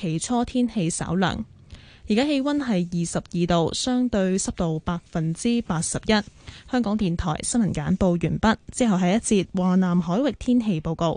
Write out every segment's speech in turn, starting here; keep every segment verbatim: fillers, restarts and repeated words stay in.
期初天氣稍涼。而家氣溫係二十二度，相對濕度百分之八十一。香港電台新聞簡報完畢，之後係一節華南海域天氣報告。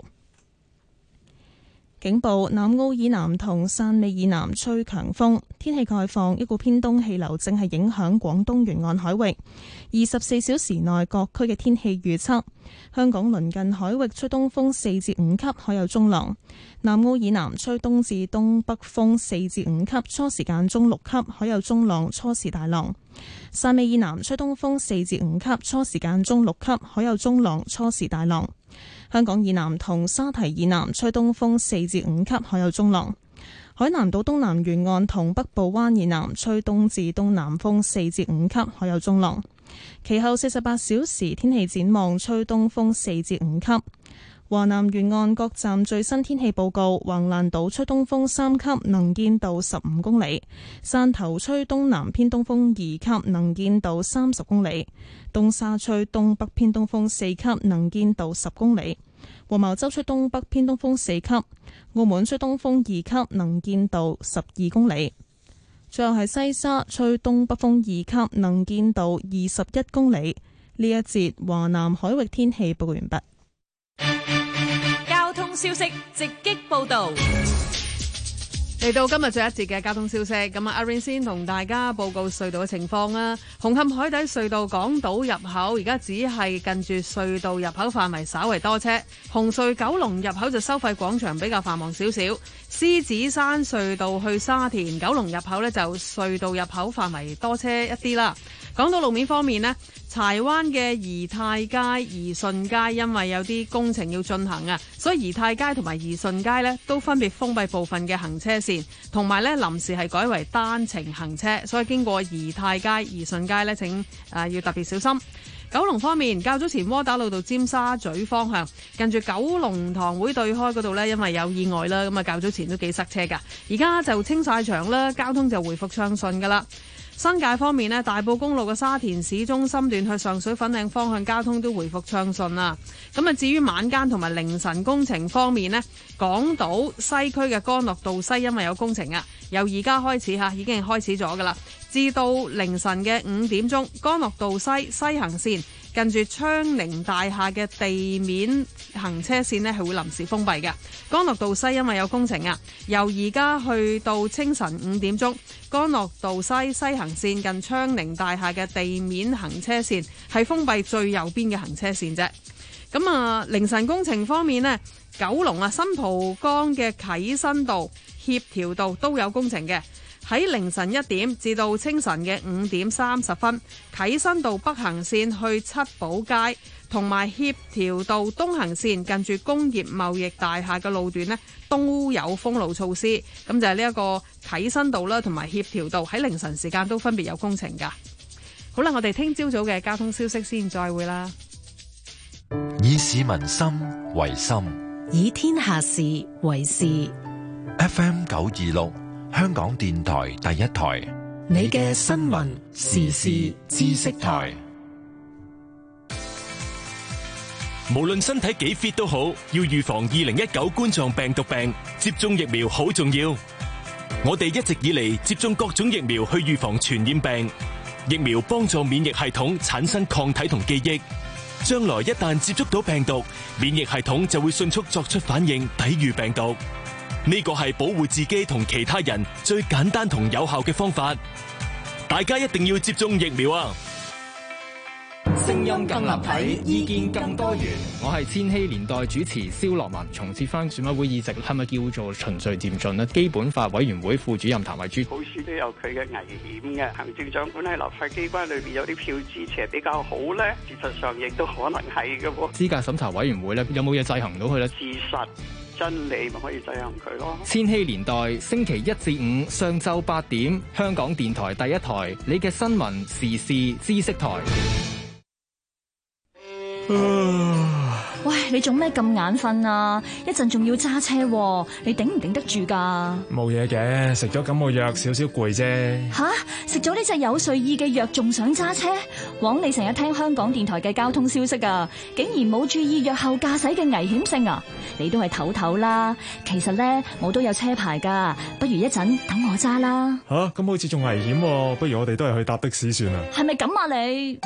警報：南澳以南同汕尾以南吹強風，天氣概況，一股偏東氣流正係影響廣東沿岸海域。二十四小時內各區嘅天氣預測：香港鄰近海域吹東風四至五級，海有中浪；南澳以南吹東至東北風四至五級，初時間中六級，海有中浪，初時大浪；汕尾以南吹東風四至五級，初時間中六級，海有中浪，初時大浪。香港以南同沙堤以南吹東風四至五級，海有中浪；海南島東南沿岸同北部灣以南吹東至東南風四至五級，海有中浪。其後四十八小時天氣展望，吹東風四至五級。華南沿岸各站最新天氣報告：橫瀾島吹東風三級，能見度十五公里；汕頭吹東南偏東風二級，能見度三十公里；東沙吹東北偏東風四級，能見度十公里；黃茅洲吹東北偏東風四級；澳門吹東風二級，能見度十二公里。最後係西沙吹東北風二級，能見度二十一公里。呢一節華南海域天氣報告完畢。 交通消息直擊報道， 嚟到今日最後一節嘅交通消息，咁啊阿 Rain 先同大家報告隧道嘅情況啦。紅磡海底隧道港島入口而家只係近住隧道入口範圍稍為多車，紅隧九龍入口就收費廣場比較繁忙少少。獅子山隧道去沙田九龍入口呢，就隧道入口範圍多車一啲啦。講到路面方面呢，柴灣嘅怡泰街、怡順街因為有啲工程要進行啊，所以怡泰街同埋怡順街呢都分別封閉部分嘅行車線，同埋呢臨時係改為單程行車，所以經過怡泰街、怡順街呢，請誒、呃、要特別小心。九龍方面，較早前窩打老道尖沙咀方向近住九龍塘會對開嗰度呢，因為有意外啦，咁啊較早前都幾塞車噶，而家就清晒場啦，交通就回復暢順噶啦。新界方面呢，大埔公路嘅沙田市中心段去上水粉嶺方向交通都回復暢順啦。咁啊，至於晚間同埋凌晨工程方面呢，港島西區嘅干諾道西因為有工程啊，由而家開始嚇已經係開始咗噶啦，至到凌晨嘅五點鐘，干諾道西西行線近住昌寧大廈嘅地面行車線呢係會臨時封閉嘅。干諾道西因為有工程啊，由而家去到清晨五點鐘，干諾道西西行線近昌寧大廈嘅地面行車線係封閉最右邊嘅行車線啫。咁啊，凌晨工程方面呢，九龍啊新蒲崗嘅啟新道、協調道都有工程嘅。喺凌晨一點至到清晨嘅五點三十分，啟新道北行線去七寶街同埋協調道東行線近住工業貿易大廈嘅路段呢都有封路措施。咁就係呢一個啟新道啦，同埋協調道喺凌晨時間都分別有工程噶。好啦，我哋聽朝早嘅交通消息先，再會啦。 以市民心為心， 以天下事為事。 F M 九二六。香港電台第一台， 你嘅新聞時事知識台。 無論身體幾 fit 都好，要預防二零一九冠狀病毒病，接種疫苗好重要。我哋一直以嚟接種各種疫苗去預防傳染病，疫苗幫助免疫系統產生抗體同記憶，將來一旦接觸到病毒，免疫系統就會迅速作出反應，抵禦病毒。呢個係保護自己同其他人最簡單同有效嘅方法，大家一定要接種疫苗啊！ 聲音更立體，意見更多元。我係千禧年代主持蕭樂文。重設翻選委會議席係咪叫做循序漸進呢？基本法委員會副主任譚慧珠， 好似都有佢嘅危險嘅。行政長官喺立法機關裏邊有啲票支持比較好咧，事實上亦都可能係嘅喎。 資格審查委員會咧，有冇嘢制衡到佢咧？ 事實真理咪可以制衡佢咯。 千禧年代星期一至五上晝八點，香港電台第一台，你嘅新聞時事知識台。 喂，你做咩咁眼瞓啊？一陣仲要揸車喎，你頂唔頂得住㗎？ 冇嘢嘅，食咗感冒藥，少少攰啫。 吓，食咗呢隻有睡意嘅藥，仲想揸車？枉你成日聽香港電台嘅交通消息啊，竟然冇注意藥後駕駛嘅危險性啊！你都係唞唞啦。其實咧，我都有車牌㗎，不如一陣等我揸啦。 吓，咁好似仲危險喎，不如我哋都係去搭的士算啦。 係咪咁啊你？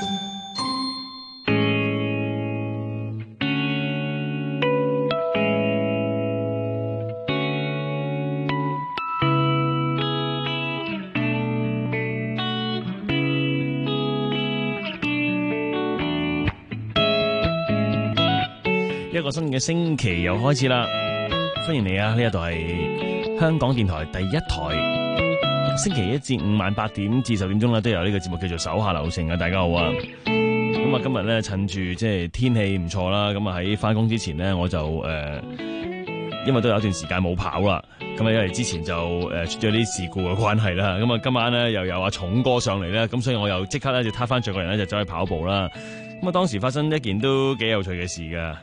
一個新嘅星期又開始啦，歡迎你啊！呢一度係香港電台第一台，星期一至五晚八點至十點鐘咧都有呢個節目叫做手下留情啊！大家好啊！咁啊今日咧趁住即係天氣唔錯啦，咁啊喺翻工之前咧我就誒、呃，因為都有一段時間冇跑啦，咁啊因為之前就誒出咗啲事故嘅關係啦，咁啊今晚咧又有阿重哥上嚟咧，咁所以我又即刻咧就撻翻著個人咧就走去跑步啦。咁啊當時發生一件都幾有趣嘅事噶。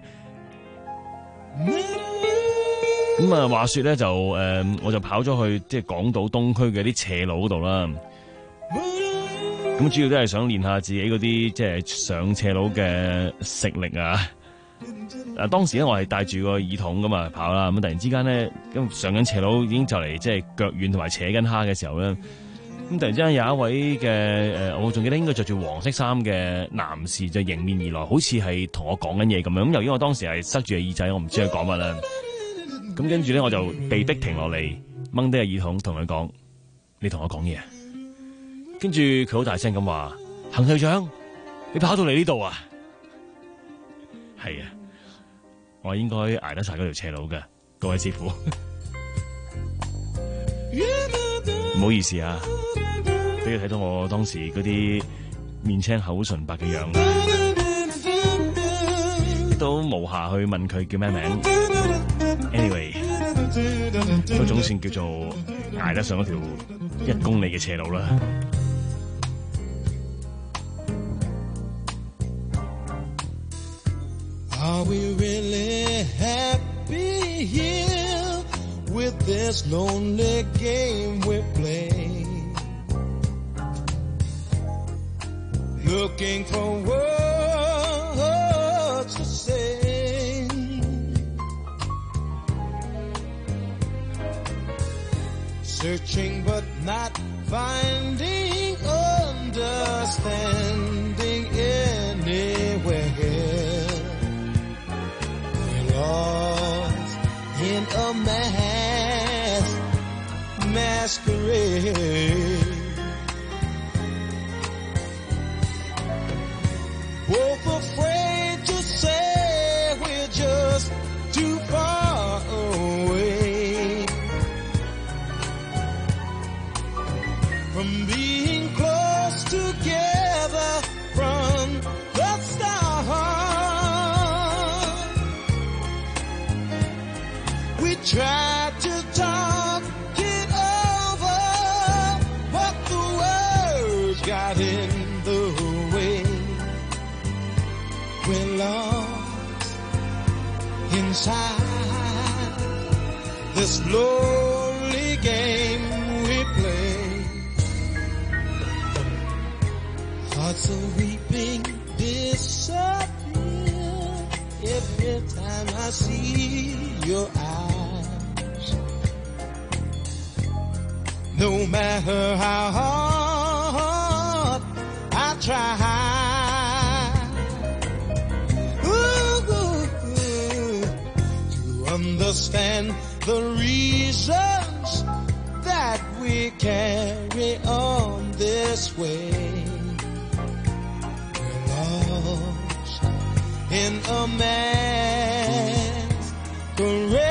咁啊，話說咧就誒、呃，我就跑咗去即係港島東區嘅啲斜路嗰度啦。咁主要都係想練下自己嗰啲即係上斜路嘅食力啊。嗱，當時咧我係帶住個耳筒咁啊跑啦，咁突然之間咧，咁上緊斜路已經就嚟即係腳軟同埋扯緊蝦嘅時候咧，咁突然之間有一位嘅誒，我仲記得應該着住黃色衫嘅男士就迎面而來，好似係同我講緊嘢咁樣。咁由於我當時係塞住個耳仔，我唔知佢講乜啦。咁跟住咧，我就被逼停落嚟，掹低個耳筒，同佢講：你同我講嘢。跟住佢好大聲咁話：行隊長，你跑到嚟呢度啊？係啊，我應該捱得晒嗰條斜路嘅，各位師傅。唔好意思啊，俾你睇到我當時嗰啲面青口唇白嘅樣，都無暇去問佢叫咩名。Anyway， 都總算叫做捱得上嗰條一公里嘅斜路啦。 Are we really happy here with this lonely game we play? Looking for words to say, searching but not finding understanding anywhere. We're lost in a mass masquerade. Both afraid to say we're just too far away from being close together from the start. We tried to talk it over, but the words got in the way. We're lost inside this lonely game we play. Hearts are weeping, disappear every time I see your eyes. No matter how hard I try, understand the reasons that we carry on this way. We're lost in a masquerade.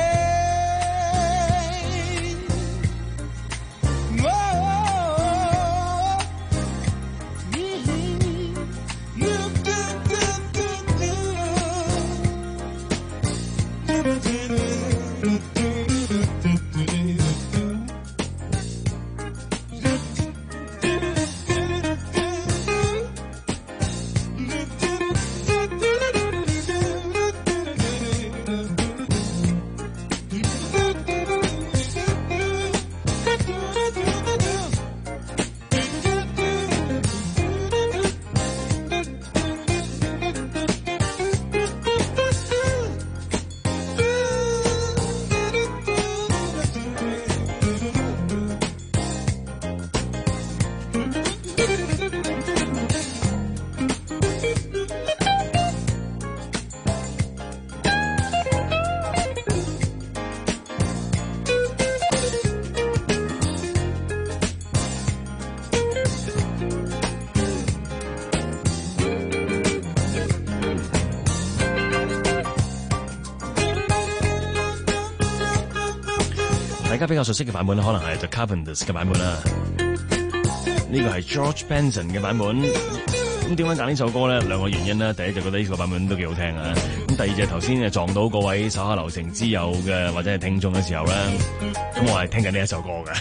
大家比較熟悉嘅版本咧，可能係 The Carpenters 嘅版本啦。呢個係 George Benson 嘅版本。咁點解揀呢首歌咧？兩個原因啦。第一就覺得呢個版本都幾好聽啊。咁第二就頭先撞到各位手下留情之友嘅或者係聽眾嘅時候咧，咁我係聽緊呢一首歌嘅。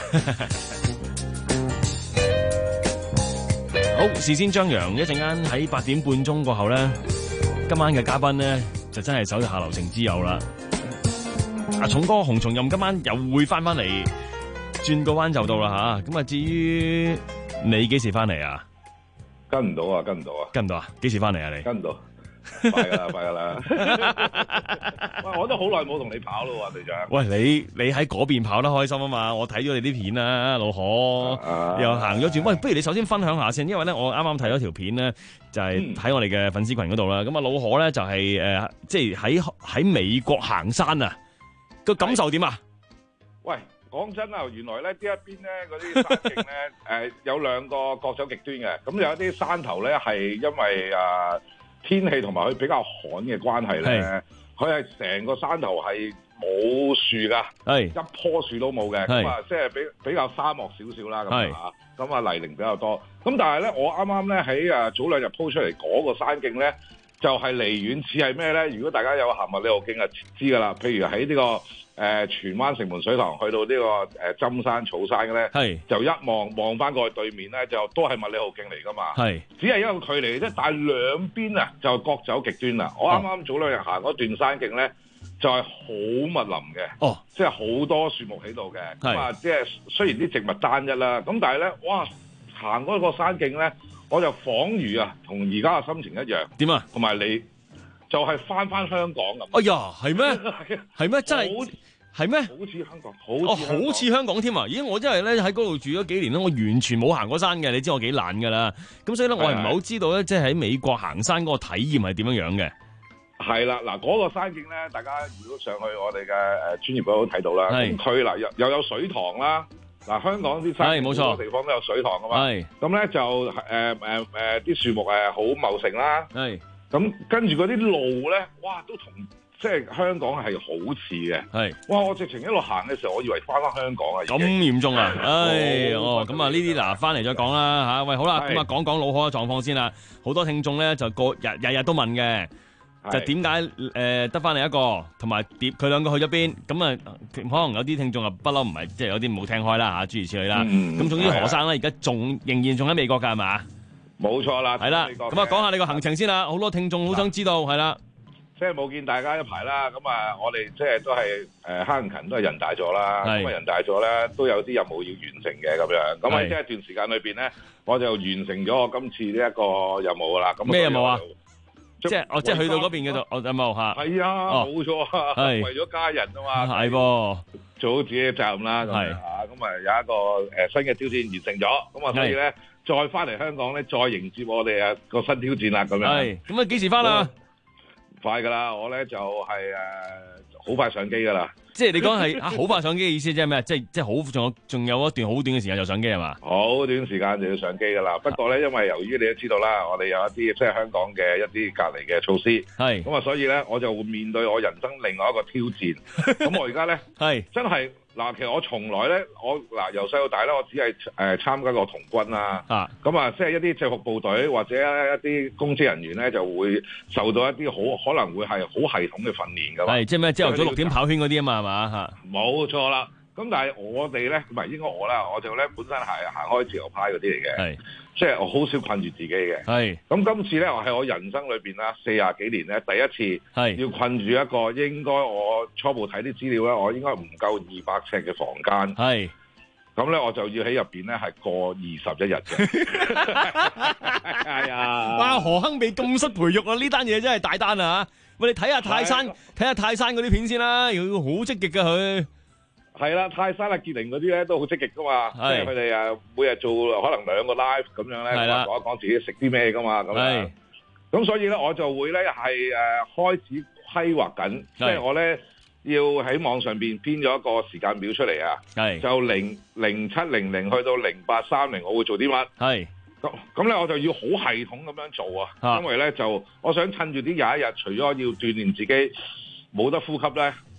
好，事先張揚，一陣間喺八點半鐘過後咧，今晚嘅嘉賓咧就真係手下留情之友啦。阿重哥洪松蔭今晚又會翻翻嚟，轉個彎就到啦吓。咁啊，至於你幾時翻嚟啊？ 跟唔到啊，跟唔到啊， 跟唔到啊？幾時翻嚟啊？你跟唔到，快噶啦，快噶啦！喂，我都好耐冇同你跑咯，隊長。 喂，你你喺嗰邊跑得開心啊嘛？我睇咗你啲片啊，老何、啊、又行咗轉。喂，不如你首先分享下先，因為咧我啱啱睇咗條片咧，就係、是、喺我哋嘅粉絲群嗰度啦。咁啊、嗯，老何咧就係、是、誒、呃，即係喺喺美國行山啊，個感受點啊？ 喂！講真啊，原來咧呢一邊咧嗰啲山徑咧，誒、呃、有兩個各走極端嘅。咁有一啲山頭咧係因為啊、呃、天氣同埋佢比較旱嘅關係咧，佢係成個山頭係冇樹噶，一棵樹都冇嘅。咁啊，即係比比較沙漠少少啦，咁啊，咁啊泥濘比較多。咁但係咧，我啱啱咧喺啊早兩日 po 出嚟嗰個山徑咧，就係、是、離遠似係咩咧？如果大家有行麥理浩徑啊，知噶啦。譬如喺呢、這個。誒、呃、荃灣城門水塘去到呢、這個誒針、呃、山草山嘅咧，就一望望翻過去對面咧，就都係麥理浩徑嚟噶嘛。係，只係一個距離啫，但係兩邊啊就各走極端啦。我啱啱早兩日行嗰段山徑咧，就係、是、好密林嘅，哦，即係好多樹木喺度嘅。咁啊，即係雖然啲植物單一啦，咁但係咧，哇，行嗰個山徑咧，我就恍如啊，同而家嘅心情一樣。點啊？同埋你就係翻翻香港咁。哎呀，係咩？係咩？真係。係咩？好似香港，好似哦，好似香港添啊！咦，我真係咧喺嗰度住咗幾年咧，我完全冇行過山嘅。你知我幾懶噶啦，咁所以咧我係唔係好知道咧，即係喺美國行山嗰個體驗係點樣樣嘅？係啦，嗱，嗰個山徑咧，大家如果上去我哋嘅誒專業嗰度睇到啦，咁佢嗱又又有水塘啦，嗱香港啲山冇錯地方都有水塘噶嘛，咁咧就誒誒誒啲樹木誒好茂盛啦，係咁跟住嗰啲路咧，哇都同。即係香港係好似嘅，係哇！我直情一路行嘅時候，我以為翻返香港啊！咁嚴重啊！唉，哦，咁啊呢啲嗱，翻嚟再講啦嚇。喂，好啦，咁啊講講老何嘅狀況先啦。好多聽眾咧就個日日日都問嘅，就點解誒得翻嚟一個，同埋碟佢兩個去咗邊？咁啊，可能有啲聽眾啊不嬲唔係，即係有啲冇聽開啦嚇，諸如此類啦。咁總之何生咧而家仲仍然仲喺美國㗎係嘛？冇錯啦，係啦。咁啊講下你個行程先啦，好多聽眾好想知道係啦。即係冇見大家一排啦，咁啊，我哋即係都係誒慳勤，都係人大咗啦，咁啊人大咗咧，都有啲任務要完成嘅咁樣。咁喺即係一段時間裏邊咧，我就完成咗我今次呢一個任務噶啦。咁咩任務啊？即係哦，即係去到嗰邊嘅度，哦任務嚇。係啊，冇錯啊，係為咗家人啊嘛。係噃，做好自己嘅責任啦。係啊，咁啊有一個誒新嘅挑戰完成咗，咁啊所以咧再翻嚟香港咧，再迎接我哋啊個新挑戰啦咁樣。係，咁啊幾時翻啊？快噶啦，我咧就係誒好快上機噶啦。即係你講係啊，好快上機嘅意思即係咩？即係即係好，仲有仲有一段好短嘅時間就上機係嘛？好短時間就要上機噶啦。不過咧，因為由於你都知道啦，我哋有一啲即係香港嘅一啲隔離嘅措施，係咁啊，所以咧我就會面對我人生另外一個挑戰。咁我而家咧係真係。嗱，其實我從來咧，我嗱由細到大咧，我只係誒、呃、參加過童軍啦。啊，咁啊，即係一啲制服部隊或者一啲公職人員咧，就會受到一啲好可能會係好系統嘅訓練㗎嘛。係，即係咩？朝頭早六點跑圈嗰啲啊嘛，係嘛嚇？冇錯啦。咁但係我哋咧，唔係應該我啦，我就咧本身係行開自由派嗰啲嚟嘅。係。即係我好少困住自己嘅，係咁今次咧，我係我人生裏邊啦，四廿幾年咧，第一次係要困住一個應該我初步睇啲資料咧，我應該唔夠二百尺嘅房間，係咁咧，我就要喺入邊咧係過二十一日嘅，係啊！哇，何亨被禁室培育啊！呢單嘢真係大單啊！喂，你睇下泰山，睇下泰山嗰啲片先啦，要好積極㗎佢。係啦，泰山啊、傑寧嗰啲咧都好積極噶嘛，即係佢哋啊每日做可能兩個 live 咁樣咧，講一講自己食啲咩噶嘛，咁樣。咁所以咧，我就會咧係誒開始規劃緊，即係我咧要喺網上邊編咗一個時間表出嚟啊。係就零零七零零去到零八三零，我會做啲乜？係咁咁咧，我就要好系統咁樣做啊，因為咧就我想趁住啲廿一日，除咗要鍛鍊自己冇得呼吸咧。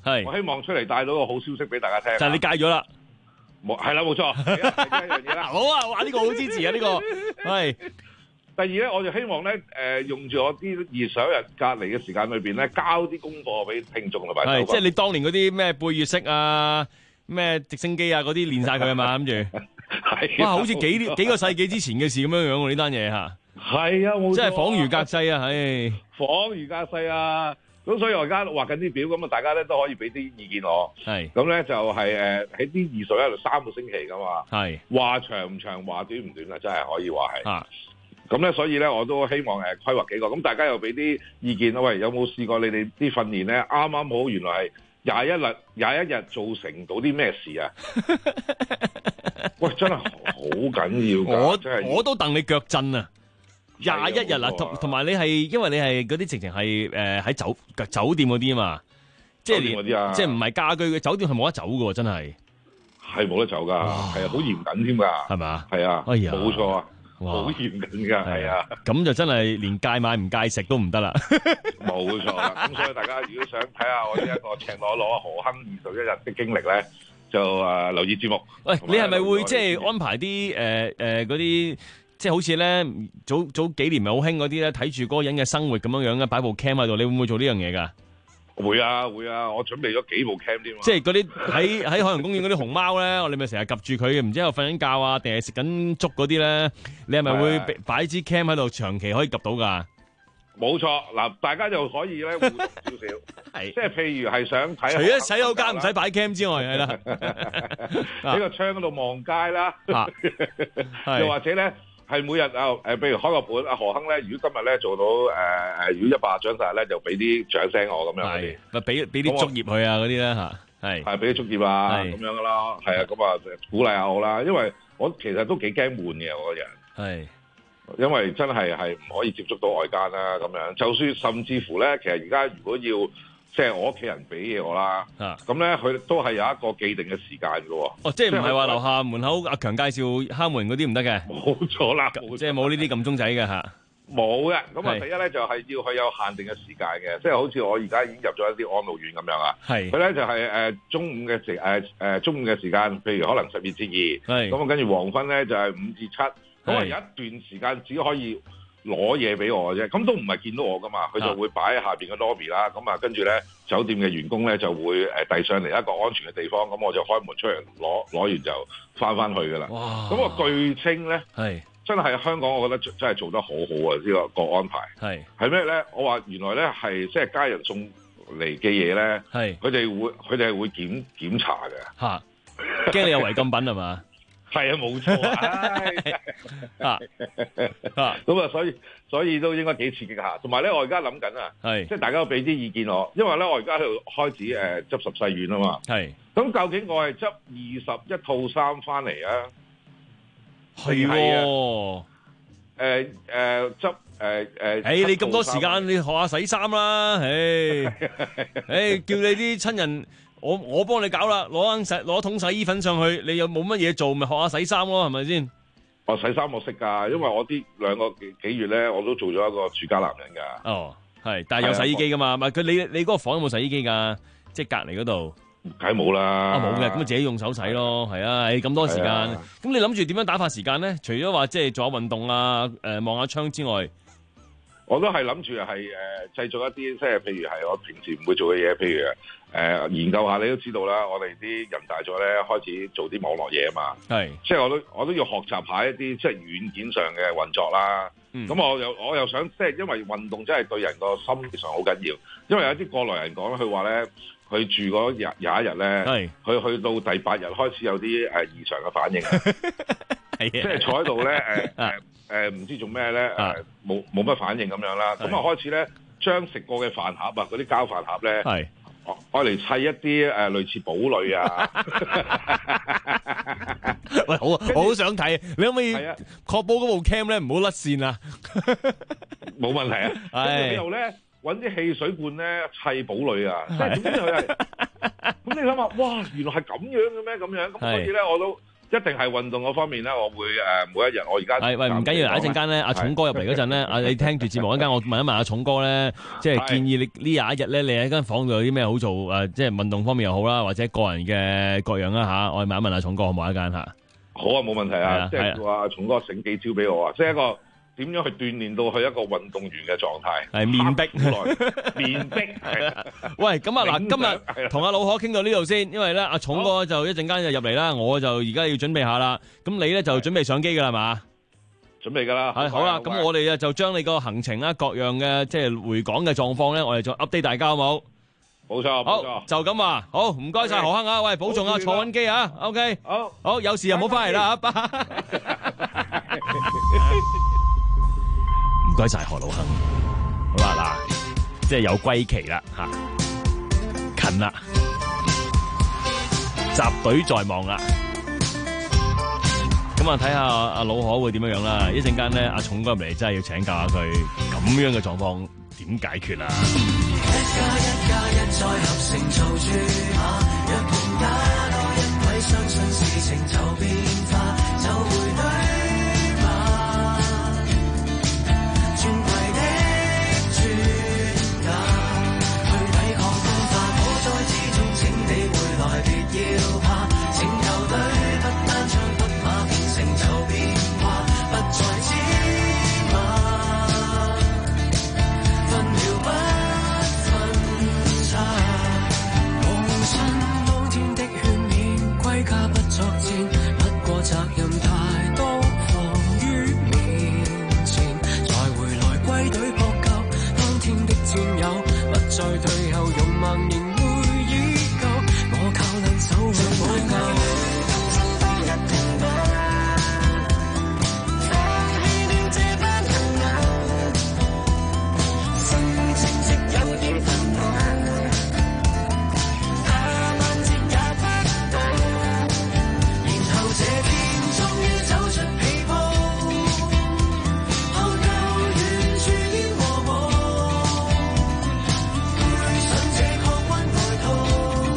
係我希望出嚟帶到個好消息俾大家聽。 就係你戒咗啦。 冇係啦，冇錯，係啊係一樣嘢啦。 好啊，哇！呢、這個好支持啊，呢、這個係。 第二咧，我就希望咧，誒、呃、用住我啲二十一日隔離嘅時間裏邊咧，交啲功課俾聽眾同埋。 係，即係你當年嗰啲咩背月式啊、咩直升機啊嗰啲練晒佢啊嘛，諗住。係。哇！好似幾幾個世紀之前嘅事咁樣樣喎，呢單嘢嚇。係啊，冇錯。即係恍如隔世啊，唉。恍如隔世啊！咁所以我而家畫緊啲表，咁啊大家咧都可以俾啲意見我。係。咁咧就係誒喺啲二十一日三個星期噶嘛。係。話長唔長，話短唔短啊，真係可以話係。啊。咁咧，所以咧，我都希望誒規劃幾個，咁大家又俾啲意見啦。喂，有冇試過你哋啲訓練咧？啱啱好，原來係廿一日，廿一日造成到啲咩事啊？喂，真係好緊要㗎！我真係我都戥你腳震啊！廿一日啊，同同埋你係因為你係嗰啲直情係誒喺酒酒店嗰啲啊嘛，即係連即係唔係家居嘅酒店係冇得走㗎喎，真係係冇得走㗎，係啊，好嚴謹添㗎，係嘛？係啊，哎呀，冇錯啊！好嚴謹㗎，係啊，咁就真係連戒買唔戒食都唔得啦。冇錯啦，咁所以大家如果想睇下我呢一個赤裸裸何亨二十一日的經歷咧，就誒、呃、留意節目。喂，你係咪會即係安排啲誒誒嗰啲，即係好似咧早早幾年咪好興嗰啲咧，睇住嗰個人嘅生活咁樣樣嘅，擺部 cam 喺度，你會唔會做呢樣嘢㗎？會啊會啊，我準備咗幾部 cam 添。即係嗰啲喺喺海洋公園嗰啲熊貓咧，我哋咪成日及住佢嘅，唔知喺度瞓緊覺啊，定係食緊粥嗰啲咧？你係咪會擺支 cam 喺度，長期可以及到㗎？冇錯，嗱，大家就可以咧互動少少，係即係譬如係想睇，除咗洗手間唔使擺 cam 之外，係啦，喺個窗嗰度望街啦，又或者咧。係每日啊，誒，譬如開個盤，阿何亨咧，如果今日咧做到誒誒、呃，如果一百獎晒咧，就俾啲掌聲我咁樣嗰啲，咪俾俾啲竹葉佢啊嗰啲咧嚇，係係俾啲竹葉啊咁樣噶啦，係啊，咁啊鼓勵下我啦，因為我其實都幾驚悶嘅我個人，係，因為真係係唔可以接觸到外間啦咁樣，就算甚至乎咧，其實而家如果要。即係我屋企人俾嘢我啦，咁咧佢都係有一個既定嘅時間嘅喎。哦，即係唔係話樓下門口阿強介紹敲門嗰啲唔得嘅？冇錯啦，即係冇呢啲撳鐘仔嘅嚇。冇嘅，咁啊第一咧就係要佢有限定嘅時間嘅，即係好似我而家已經入咗一啲安老院咁樣啊。係。佢咧就係誒中午嘅時誒誒中午嘅時間，譬如可能十二至二。係。咁啊跟住黃昏咧就係五至七。咁啊有一段時間只可以攞嘢俾我嘅啫，咁都唔係見到我噶嘛，佢就會擺喺下邊嘅 lobby 啦，咁啊跟住咧酒店嘅員工咧就會誒遞上嚟一個安全嘅地方，咁我就開門出嚟攞，攞完就翻翻去噶啦。哇！咁個巨稱咧係真係香港，我覺得真係做得好好啊！呢個個安排係係咩咧？我話原來咧係即係家人送嚟嘅嘢咧，係佢哋會佢哋係會檢檢查嘅嚇，驚你有違禁品係嘛？係啊，冇錯啊！啊咁啊，所以所以都應該幾刺激下。同埋咧，我而家諗緊啊，係即係大家都俾啲意見我，因為咧我而家喺度開始誒執十細軟啊嘛。係咁，究竟我係執二十一套衫翻嚟啊？係啊，誒誒執誒誒。誒，你咁多時間，你學下洗衫啦。誒誒，叫你啲親人。我我幫你搞啦，攞洗攞桶洗衣粉上去，你又冇乜嘢做，咪學下洗衫咯，係咪先？我洗衫我識噶，因為我啲兩個幾幾月咧，我都做咗一個住家男人噶。哦，係，但係有洗衣機噶嘛？唔係佢你你嗰個房有冇洗衣機噶？即係隔籬嗰度，梗係冇啦。啊冇嘅，咁咪自己用手洗咯。係啊，咁多時間，咁你諗住點樣打發時間咧？除咗話即係做下運動啊，誒望下窗之外，我都係諗住係誒製造一啲即係譬如係我平時唔會做嘅嘢，譬如。誒、呃、研究下你都知道啦，我哋啲人大咗咧，開始做啲網絡嘢啊嘛，係，即係我都我都要學習下一啲即係軟件上嘅運作啦。咁、嗯、我又我又想即係因為運動真係對人個心理上好緊要，因為有啲過來人講佢話咧，佢住嗰廿廿一日咧，佢去到第八日開始有啲誒異常嘅反應，係即係坐喺度咧誒誒誒唔知做咩咧誒冇冇乜反應咁樣啦，咁啊開始咧將食過嘅飯盒啊嗰啲膠飯盒咧。係我嚟砌一啲誒、呃、類似堡壘啊！喂，好啊，我好想睇，你可唔可以確保嗰部 cam 咧唔好甩線啊？冇問題啊！跟住之後咧揾啲汽水罐咧砌堡壘啊！即係點知佢係咁？你諗下，哇！原來係咁樣嘅咩？咁樣咁所以咧我都一定係運動嗰方面咧，我會誒、呃、每一日，我而家係喂唔緊要，一陣間咧，阿重哥入嚟嗰陣咧，啊你聽住節目嗰陣，我問一問阿重哥咧，即係建議你呢廿一日咧，你喺間房度有啲咩好做誒、呃？即係運動方面又好啦，或者個人嘅各樣啦嚇，我哋問一問阿重哥好唔好一間嚇？好啊，冇問題啊， 啊即係叫阿重哥醒幾招俾我啊，即係一個。點樣去鍛鍊到去一個運動員嘅狀態？ 係面壁， 面壁係。 喂，咁啊嗱，今日同阿老可傾到呢度先，因為咧阿重哥就一陣間就入嚟啦，我就而家要準備下啦。咁你咧就準備上機㗎啦嘛？ 準備㗎啦。 係好啦，咁我哋啊就將你個行程啦、各樣嘅即係回港嘅狀況咧，我哋再 update 大家好冇？ 冇錯， 好就咁話，好唔該晒何坑啊！喂，保重啊，坐穩機啊 ，OK。 好， 好有事又唔好翻嚟啦，拜。唔該晒何老坑，好啦嗱，即係有歸期啦吓，近啦，集隊在望啦，咁啊睇下阿老可會點樣樣啦，一陣間咧阿重哥入嚟真係要請教下佢咁樣嘅狀況點解決啊？一加一加一再合成做注碼，若然加多一位相信事情就變化，就會對。要怕，拯救隊不單槍不馬變成就變化，不再只馬，分秒不分差。夢想當天的勸勉，歸家不作戰，不過責任太多放於面前，再回來歸隊撲救當天的戰友，不再退後勇猛仍會依舊。我靠兩手讓我救，當日停步，放棄了這班朋友，心情直有點憤怒，那晚節也不到，然後這天終於走出被鋪，後救援處於和睦，配上這抗軍外套。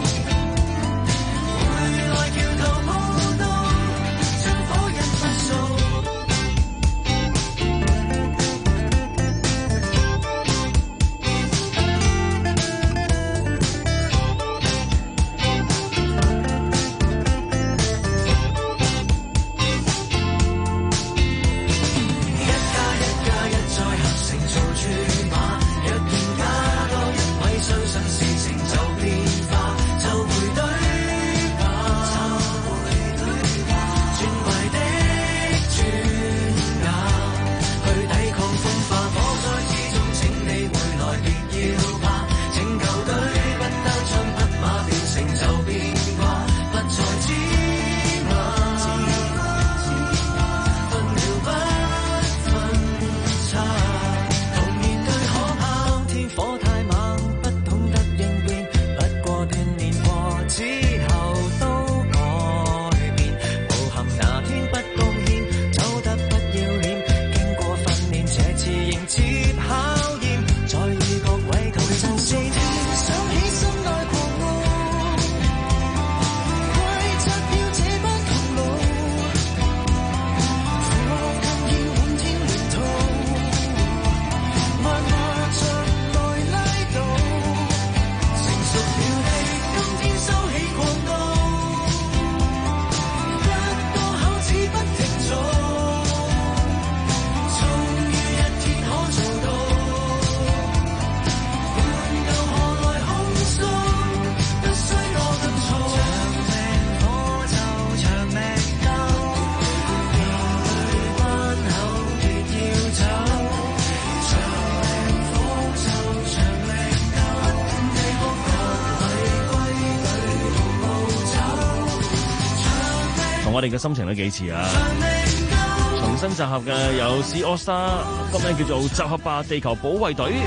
我哋嘅心情都幾似啊！重新集合嘅有 C AllStar， 個名叫做集合吧地球保衛隊。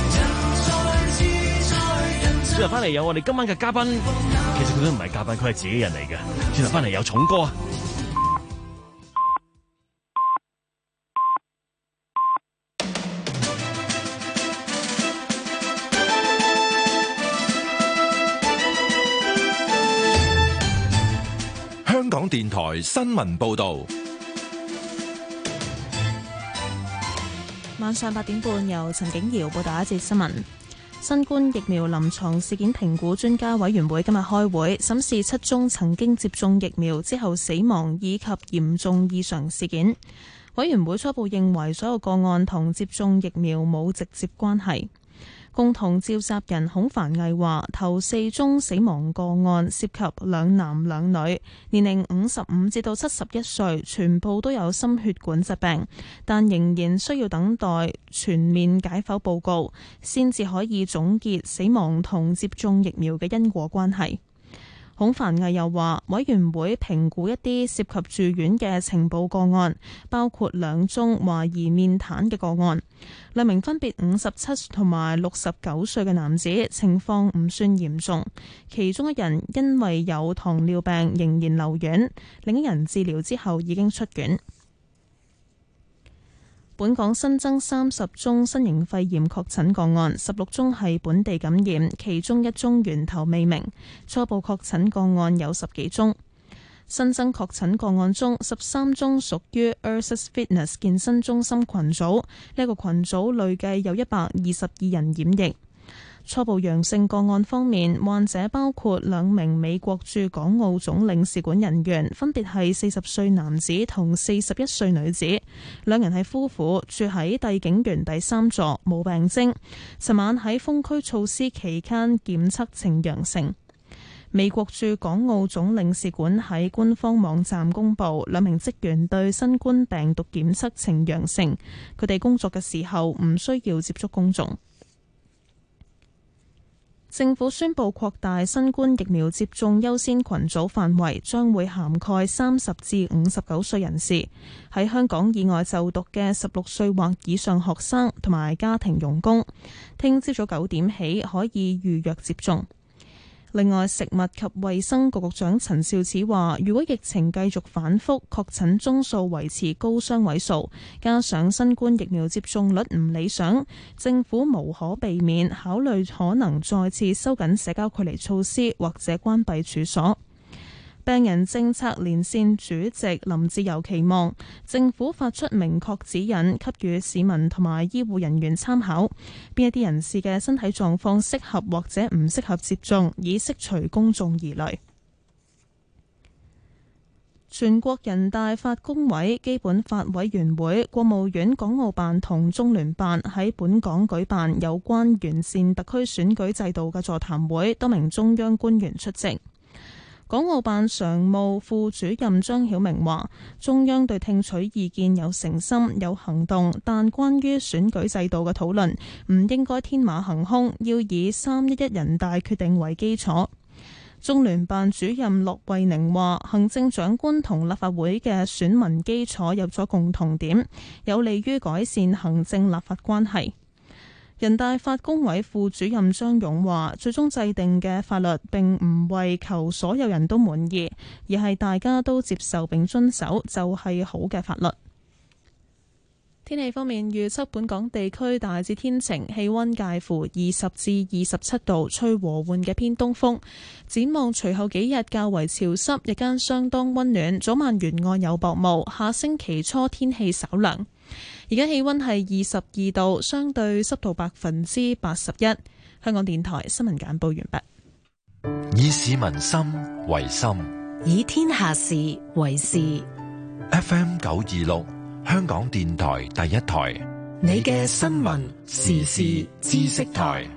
轉頭翻嚟有我哋今晚嘅嘉賓，其實佢都唔係嘉賓，佢係自己人嚟嘅。轉頭翻嚟有重哥。 香港電電台新聞報道。 晚上八點半，由陳景瑤報道一節新聞。新冠疫苗臨床事件評估專家委員會今日開會，審視七宗曾經接種疫苗之後死亡以及嚴重異常事件。委員會初步認為所有個案同接種疫苗冇直接關係。共同召集人孔繁毅話，頭四宗死亡個案涉及兩男兩女，年齡五十五至到七十一歲，全部都有心血管疾病，但仍然需要等待全面解剖報告，先至可以總結死亡同接種疫苗嘅因果關係。孔繁毅又話，委員會評估一啲涉及住院嘅情報個案，包括兩宗懷疑面癱嘅個案，兩名分別五十七同埋六十九歲嘅男子情況唔算嚴重，其中一人因為有糖尿病仍然留院，另一人治療之後已經出院。本港新增三十宗新型肺炎確診個案，十六宗係本地感染，其中一宗源頭未明。初步確診個案有十幾宗。新增確診個案中，十三宗屬於 Ursus Fitness 健身中心群組，呢個群組累計有一百二十二人染疫。初步陽性個案方面，患者包括兩名美國駐港澳總領事館人員，分別係四十歲男子同四十一歲女子，兩人係夫婦，住喺帝景園第三座，冇病徵。尋晚喺封區措施期間檢測呈陽性。美國駐港澳總領事館喺官方網站公布，兩名職員對新冠病毒檢測呈陽性，佢哋工作嘅時候唔需要接觸公眾。政府宣布擴大新冠疫苗接種優先群組範圍，將會涵蓋三十至五十九歲人士，喺香港以外就讀嘅十六歲或以上學生同埋家庭傭工，聽朝早九點起可以預約接種。另外，食物及衛生局局長陳肇始話，如果疫情繼續反覆，確診宗數維持高雙位數，加上新冠疫苗接種率唔理想，政府無可避免考慮可能再次收緊社交距離措施或者關閉處所。病人政策連線主席林志釉期望政府發出明確指引，給予市民同埋醫護人員參考，邊一啲人士嘅身體狀況適合或者唔適合接種，以釋除公眾疑慮。全國人大法工委、基本法委員會、國務院港澳辦同中聯辦喺本港舉辦有關完善特區選舉制度嘅座談會，多名中央官員出席。港澳辦常務副主任張曉明話，中央對聽取意見有誠心、有行動，但關於選舉制度嘅討論唔應該天馬行空，要以三一一人大決定為基礎。中聯辦主任駱惠寧話，行政長官同立法會嘅選民基礎有咗共同點，有利於改善行政立法關係。人大法工委副主任張勇話，最終制定嘅法律並唔為求所有人都滿意，而係大家都接受並遵守就係好嘅法律。天氣方面，預測本港地區大致天晴，氣溫介乎二十至二十七度，吹和緩嘅偏東風。展望隨後幾日較為潮濕，日間相當溫暖，早晚沿岸有薄霧。下星期初天氣稍涼。而家氣溫係二十二度，相對濕度百分之八十一。香港電台新聞簡報完畢。 以市民心為心， 以天下事為事。 F M 九二六，香港電台第一台， 你嘅新聞時事知識台。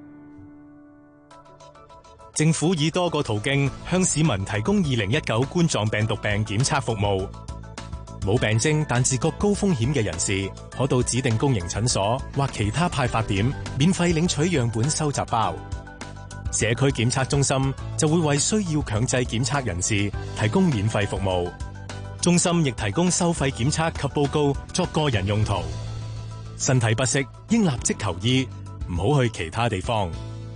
政府以多個途徑向市民提供二零一九冠狀病毒病檢測服務。冇病徵但自覺高風險嘅人士，可到指定公營診所或其他派發點免費領取樣本收集包。社區檢測中心就會為需要強制檢測人士提供免費服務。中心亦提供收費檢測及報告作個人用途。身體不適應立即求醫，唔好去其他地方。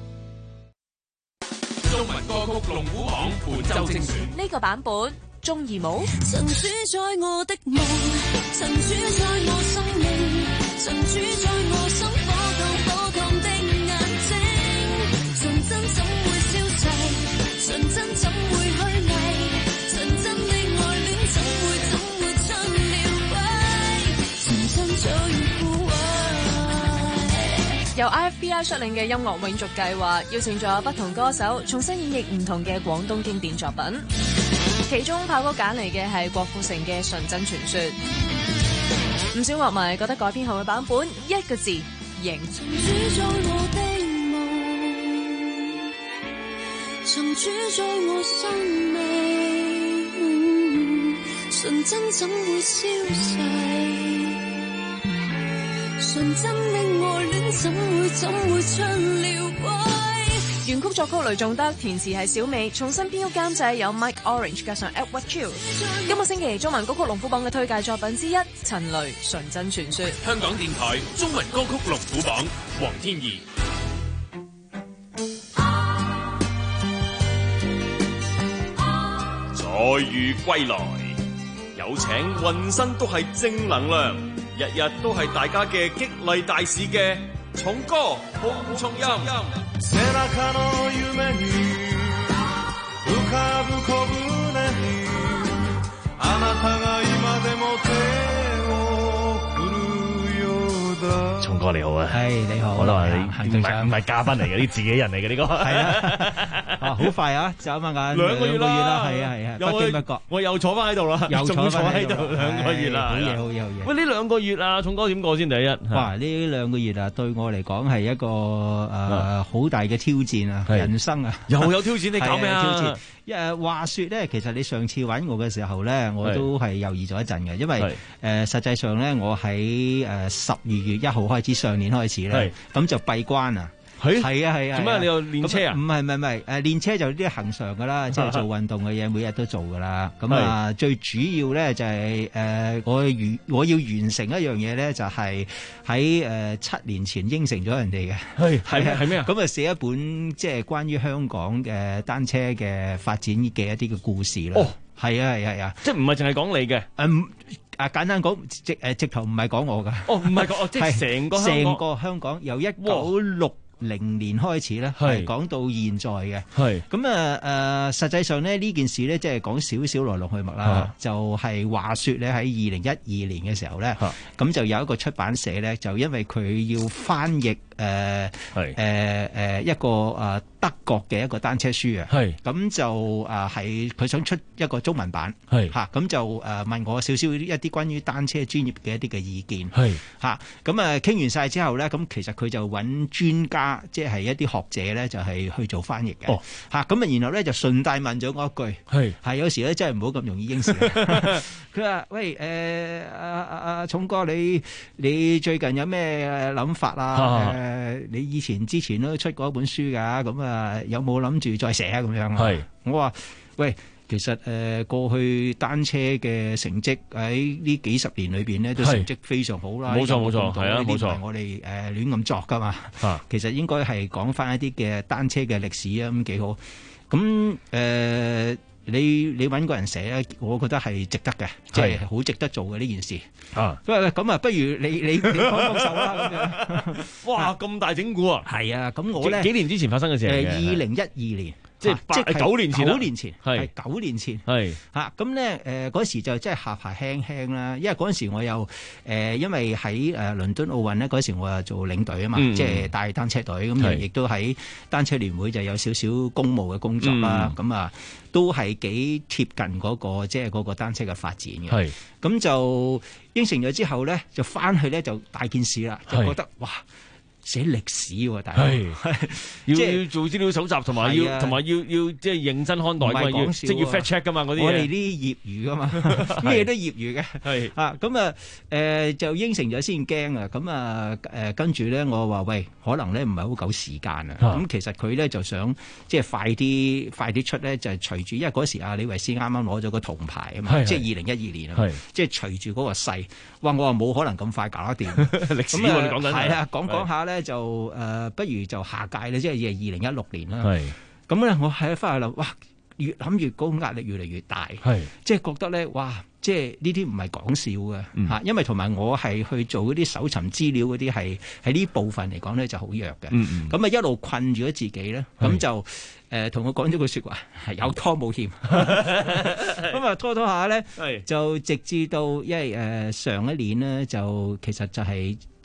中文歌曲龍虎榜本周精選呢個版本中意冇？ 神主宰我的夢，神主宰我生命，神主宰我心火燙火燙的眼睛。純真怎會消逝？純真怎會虛偽？純真的我由 I F B I 率領嘅音樂永續計劃，邀請咗不同歌手重新演繹唔同嘅廣東經典作品。其中炮哥揀嚟嘅係郭富城嘅《純真傳說》，唔少樂迷覺得改編後嘅版本一個字型。 曾主宰我的夢，曾主宰我生命，純真怎會消逝？純真的愛戀怎會怎會出了軌？ 原曲作曲雷頌德，填詞係小美，重新編曲監製有 Mike Orange 加上 Edward Chiu。今個星期中文歌曲龍虎榜嘅推介作品之一，陳雷《純真傳說》。 香港電台中文歌曲龍虎榜，黃天怡。 再遇歸來，有請渾身都係正能量，日日都係大家嘅激勵大使嘅重哥洪重音。 背中の夢に浮かぶ小舟にあなたが今でも手を振るようだ。 重哥你好啊， 係你好， 我都話你唔係唔係嘉賓嚟嘅，啲自己人嚟嘅呢個。係啊，啊好快啊，就咁啊， 兩個月啦， 係啊係啊， 不不經不覺， 我又坐翻喺度啦， 又坐翻喺度兩個月啦， 好嘢好嘢好嘢。 喂，呢兩個月啊，重哥點過先？第一， 哇！呢兩個月啊，對我嚟講係一個誒好大嘅挑戰啊，人生啊， 又有挑戰，你搞咩啊？ 挑戰。誒話説咧，其實你上次揾我嘅時候咧，我都係猶豫咗一陣嘅，因為誒、呃、實際上咧，我喺誒十二月一號開始，上年開始咧，咁就閉關啊。係係啊係啊！ 做咩你又練車啊？ 唔係唔係唔係誒練車就啲恆常噶啦，即係做運動嘅嘢，每日都做噶啦。咁啊，最主要咧就係誒我完我要完成一樣嘢咧，就係喺誒七年前應承咗人哋嘅。 係係係咩啊？ 咁啊寫一本即係關於香港嘅單車嘅發展嘅一啲嘅故事啦。哦，係啊係啊係啊！ 即係唔係淨係講你嘅？ 誒啊簡單講，直誒直頭唔係講我噶。 哦，唔係講，即係成個香港成個香港由一九六零年開始咧，係講到現在嘅。係咁啊誒，實際上咧呢件事咧，即係講少少來龍去脈啦。就係話説咧，喺二零一二年嘅時候咧，咁就有一個出版社咧，就因為佢要翻譯誒誒誒一個誒德國嘅一個單車書啊。係咁就誒係佢想出一個中文版。係嚇咁就誒問我少少一啲關於單車專業嘅一啲嘅意見。係嚇咁啊傾完曬之後咧，咁其實佢就揾專家。即係一啲學者咧，就係去做翻譯嘅。哦，嚇咁啊，然後咧就順帶問咗我一句，係係有時咧真係唔好咁容易應承。佢話：喂誒阿阿阿重哥，你你最近有咩諗法啊？誒，你以前之前都出過一本書㗎，咁啊有冇諗住再寫啊？咁樣啊？係我話：喂。其實誒、呃、過去單車嘅成績喺呢幾十年裏邊咧，都成績非常好啦。 冇錯冇錯，係啊冇錯。 我哋誒、呃、亂咁作噶嘛。啊、其實應該係講翻一啲嘅單車嘅歷史啊，咁幾好。咁誒、呃、你你揾個人寫咧，我覺得係值得嘅，即係好值得做嘅呢件事。啊，咁啊，不如你你你幫幫手啦咁樣。 哇，咁大整蠱啊！ 係啊，咁我咧幾年之前發生嘅事嚟嘅。 誒，二零一二年。 即係即係九年前， 九年前係九年前係嚇咁咧誒嗰時就真係下排輕輕啦，因為嗰陣時我又誒、呃、因為喺誒倫敦奧運咧嗰時我又做領隊啊嘛，嗯、即係帶單車隊咁，亦都喺單車聯會就有少少公務嘅工作啦，咁、嗯、啊都係幾貼近嗰、那個即係嗰個單車嘅發展嘅，係咁就應承咗之後咧，就翻去咧就大件事啦，就覺得哇！寫歷史喎，大佬， 要要做資料搜集，同埋要同埋要要即係認真看待，要即係要 fact check 噶嘛，嗰啲我哋啲業餘噶嘛，咩都業餘嘅，係啊，咁啊誒就應承咗先驚啊，咁啊誒跟住咧，我話喂，可能咧唔係好夠時間啊，咁其實佢咧就想即係快啲快啲出咧，就係隨住，因為嗰時阿李維斯啱啱攞咗個銅牌啊嘛，即係二零一二年啊，即係隨住嗰個勢，哇！我話冇可能咁快搞得掂， 歷史喎你講緊係啊，講講下咧。就誒、呃，不如就下屆咧，即係二零一六年啦。係咁咧，我喺翻去諗，哇，越諗越高，壓力越嚟越大。係即係覺得咧，哇，即係呢啲唔係講笑嘅嚇、嗯，因為同埋我係去做嗰啲搜尋資料嗰啲，係喺呢部分嚟講咧就好弱嘅。嗯咁啊一路困住咗自己咧，咁就誒同、呃、我講咗句説話，係有拖冇欠。咁啊拖拖下咧，就直至到因為誒、呃、上一年咧，就其實就係、是。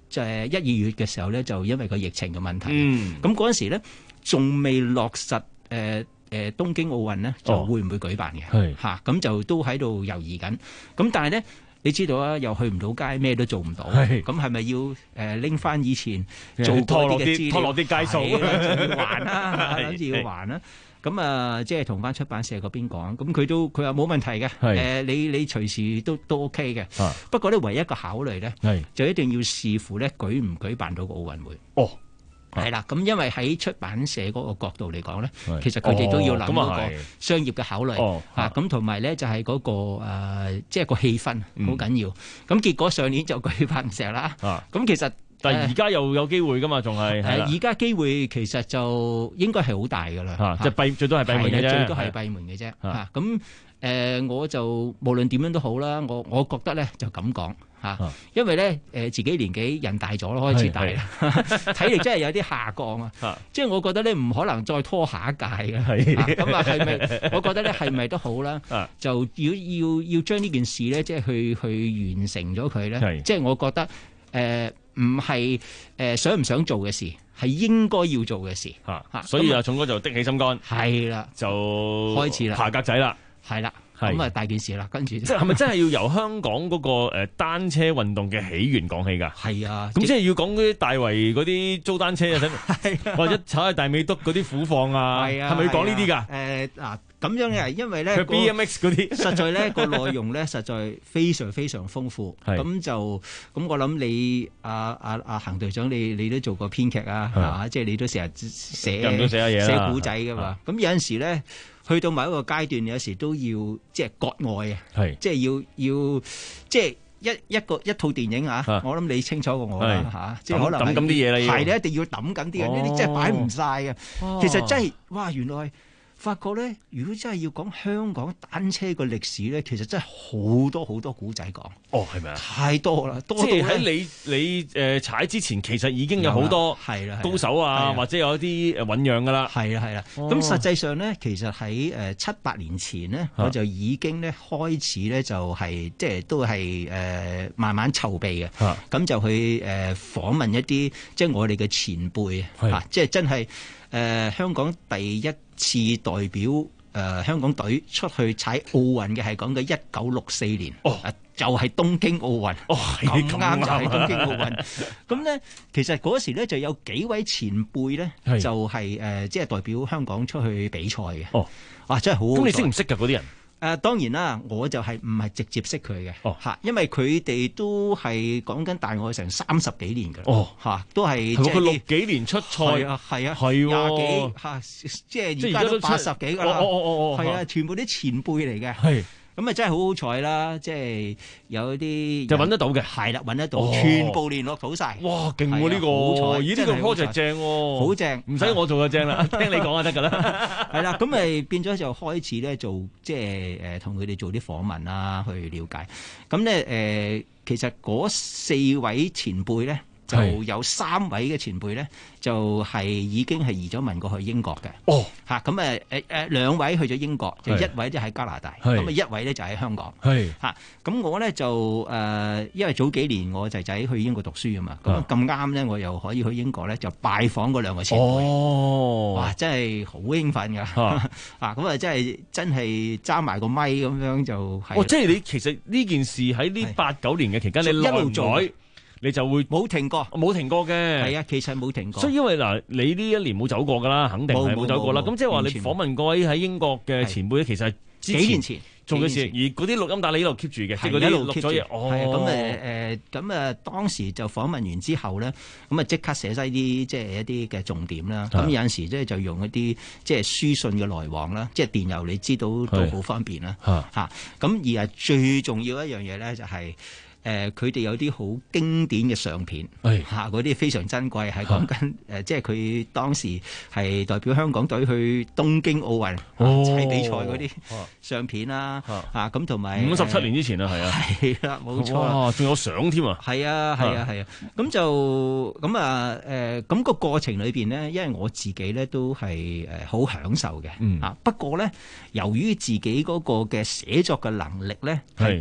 就係一二月嘅時候咧，就因為個疫情嘅問題， 嗯， 咁嗰陣時咧仲未落實誒。呃誒東京奧運咧就會唔會舉辦嘅？嚇咁、哦、就都喺度猶豫緊。咁但係咧，你知道啊，又去唔到街，咩都做唔到。咁係咪要誒拎翻以前做過啲嘅資料， 拖落啲街數， 就要還啦，諗住要還啦。咁啊，即係同翻出版社嗰邊講，咁佢都佢話冇問題嘅。誒、呃，你你隨時都都 OK 嘅。啊、不過咧，唯一一個考慮咧，就一定要視乎咧舉唔舉辦到個奧運會。哦。係啦，咁因為喺出版社嗰個角度嚟講咧，其實佢哋都要諗嗰個商業嘅考慮啊，咁同埋咧就係嗰個誒，即係個氣氛好緊要。咁結果上年就舉辦唔成啦。咁其實但係而家又有機會噶嘛，仲係誒而家機會其實就應該係好大噶啦， 即係閉最多係閉門嘅啫， 最多係閉門嘅啫。嚇咁誒，我就無論點樣都好啦，我我覺得咧就咁講。嚇，因為咧誒自己年紀人大咗咯，開始大啦，體力真係有啲下降啊！即係我覺得咧唔可能再拖下一屆嘅，咁啊係咪？我覺得咧係咪都好啦？就要要要將呢件事咧，即係去去完成咗佢咧。即係我覺得誒唔係誒想唔想做嘅事，係應該要做嘅事。嚇， 所以啊，重哥就的起心肝， 係啦， 就開始啦， 爬格仔啦， 係啦。咁啊大件事啦，跟住即係係咪真係要由香港嗰個誒單車運動嘅起源講起㗎？ 係啊， 咁即係要講嗰啲大圍嗰啲租單車啊，或者踩喺大美督嗰啲苦況啊，係啊，係咪要講呢啲㗎？ 誒嗱咁樣嘅，因為咧佢 B M X 嗰啲， 實在咧個內容咧實在非常非常豐富。咁就咁我諗你阿阿阿彭隊長，你你都做過編劇啊，係嘛？即係你都成日寫寫古仔㗎嘛？咁有陣時咧。去到某一個階段，有時都要即係割愛啊，即係要要即係一一個一套電影啊！我諗你清楚過我啦嚇，即係可能抌緊啲嘢啦， 係你一定要抌緊啲嘢，呢啲真係擺唔晒嘅。其實真係哇，原來發覺咧，如果真係要講香港單車嘅歷史咧，其實真係好多好多古仔講。 哦，係咪啊？ 太多啦，多即係喺你你誒踩之前，其實已經有好多高手啊，或者有一啲誒醖釀噶啦。 係啦係啦。咁實際上咧，其實喺誒七八年前咧，我就已經咧開始咧就係即係都係誒慢慢籌備嘅。咁就去誒訪問一啲即係我哋嘅前輩啊，即係真係誒香港第一次代表誒、呃、香港隊出去踩奧運嘅係講嘅一九六四年，哦，就係、是、東京奧運，哦，咁啱就係東京奧運。咁咧，其實嗰時咧就有幾位前輩咧，就係誒即係代表香港出去比賽嘅。哦，哇，真係好！咁你識唔識㗎嗰啲人？ 誒、呃、當然啦，我就係唔係直接識佢嘅，嚇、哦，因為佢哋都係講緊大我成三十幾年㗎，哦，嚇，都係即係佢六幾年出賽，係啊， 係啊， 係廿幾嚇，即係而家都八十幾㗎啦， 哦哦哦哦， 係啊，全部啲前輩嚟嘅，係。咁啊，真係好好彩啦！即係有啲就揾得到嘅， 係啦，揾得到，全部聯絡到晒。 哇，勁喎呢個！咦，呢個 project 正喎， 好正， 唔使我做就正啦，聽你講就得㗎啦。 係啦，咁咪變咗就開始咧做，即係誒同佢哋做啲訪問啦，去了解。咁咧誒，其實嗰四位前輩咧。就有三位嘅前輩咧，就係、是、已經係移咗民過去英國嘅。哦，嚇咁誒誒誒兩位去咗英國，就一位就喺加拿大，咁啊一位咧就喺香港。係嚇，咁我咧就誒、呃，因為早幾年我仔仔去英國讀書啊嘛，咁咁啱咧，我又可以去英國咧，就拜訪嗰兩個前輩。哦，哇，真係好興奮㗎！啊，咁啊真係真係揸埋個咪咁樣就係。 哦，即係你其實呢件事喺呢八九年嘅期間，你一路做。 你就會冇停過， 冇停過嘅。 係啊，其實冇停過。 所以因為嗱，你呢一年冇走過㗎啦，肯定係冇走過啦。咁即係話你訪問各位喺英國嘅前輩，其實係幾年前做嘅事，而嗰啲錄音帶你一路 keep 住嘅，係嗰啲錄咗嘢。哦， 咁誒誒，咁誒當時就訪問完之後咧，咁啊即刻寫晒啲即係一啲嘅重點啦。咁有陣時即係就用一啲即係書信嘅來往啦，即係電郵，你知道都好方便啦。嚇，咁而係最重要一樣嘢咧，就係。誒佢哋有啲好經典嘅相片，嚇嗰啲非常珍貴，係講緊誒，即係佢當時係代表香港隊去東京奧運踩比賽嗰啲相片啦，嚇咁同埋五十七年之前啦，係啊， 係啦，冇錯， 哇，仲有相添啊， 係啊，係啊，係啊，咁就咁啊誒，咁個過程裏邊咧，因為我自己咧都係誒好享受嘅，啊不過咧，由於自己嗰個嘅寫作嘅能力咧係極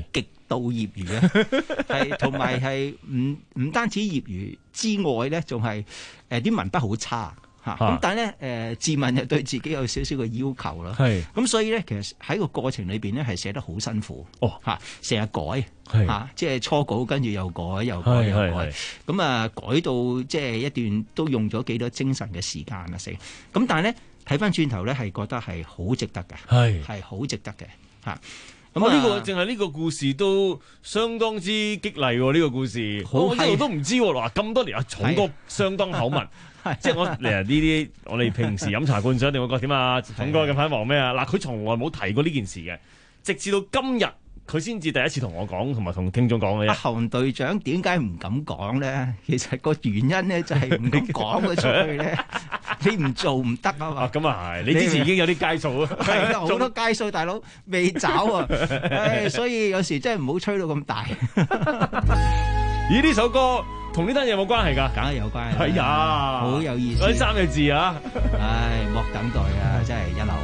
度業餘啊，係同埋係唔唔單止業餘之外咧，仲係誒啲文筆好差。嚇！咁、啊、但係咧，誒、呃、自問又對自己有少少嘅要求啦。係。咁所以咧，其實喺個過程裏邊咧，係寫得好辛苦。哦。嚇！成日改。係。嚇！即係初稿跟住又改，又改，又改。咁啊，改到即係一段都用咗幾多精神嘅時間啊！成。咁但係咧，睇翻轉頭咧，係覺得係好值得嘅。係。係好值得嘅。嚇！ 咁啊！呢個淨係呢個故事都相當之激勵喎。呢個故事，我一路都唔知喎。嗱，咁多年啊，重哥相當口文。即係我嚟呢啲，我哋平時飲茶灌水，一定會覺點啊？重哥近排忙咩啊？嗱，佢從來冇提過呢件事嘅，直至到今日佢先至第一次同我講，同埋同聽眾講嘅。阿洪隊長點解唔敢講咧？其實個原因咧就係唔敢講佢出去咧。你唔做唔得啊嘛。 咁啊係，你之前已經有啲街數啊， 係啊，好多街數大佬未找啊。唉，所以有時真係唔好吹到咁大。 咦？呢首歌同呢單嘢有冇關係㗎？ 梗係有關係。 哎呀， 好有意思。 嗰三個字啊！ 唉，莫等待啊，真係一流。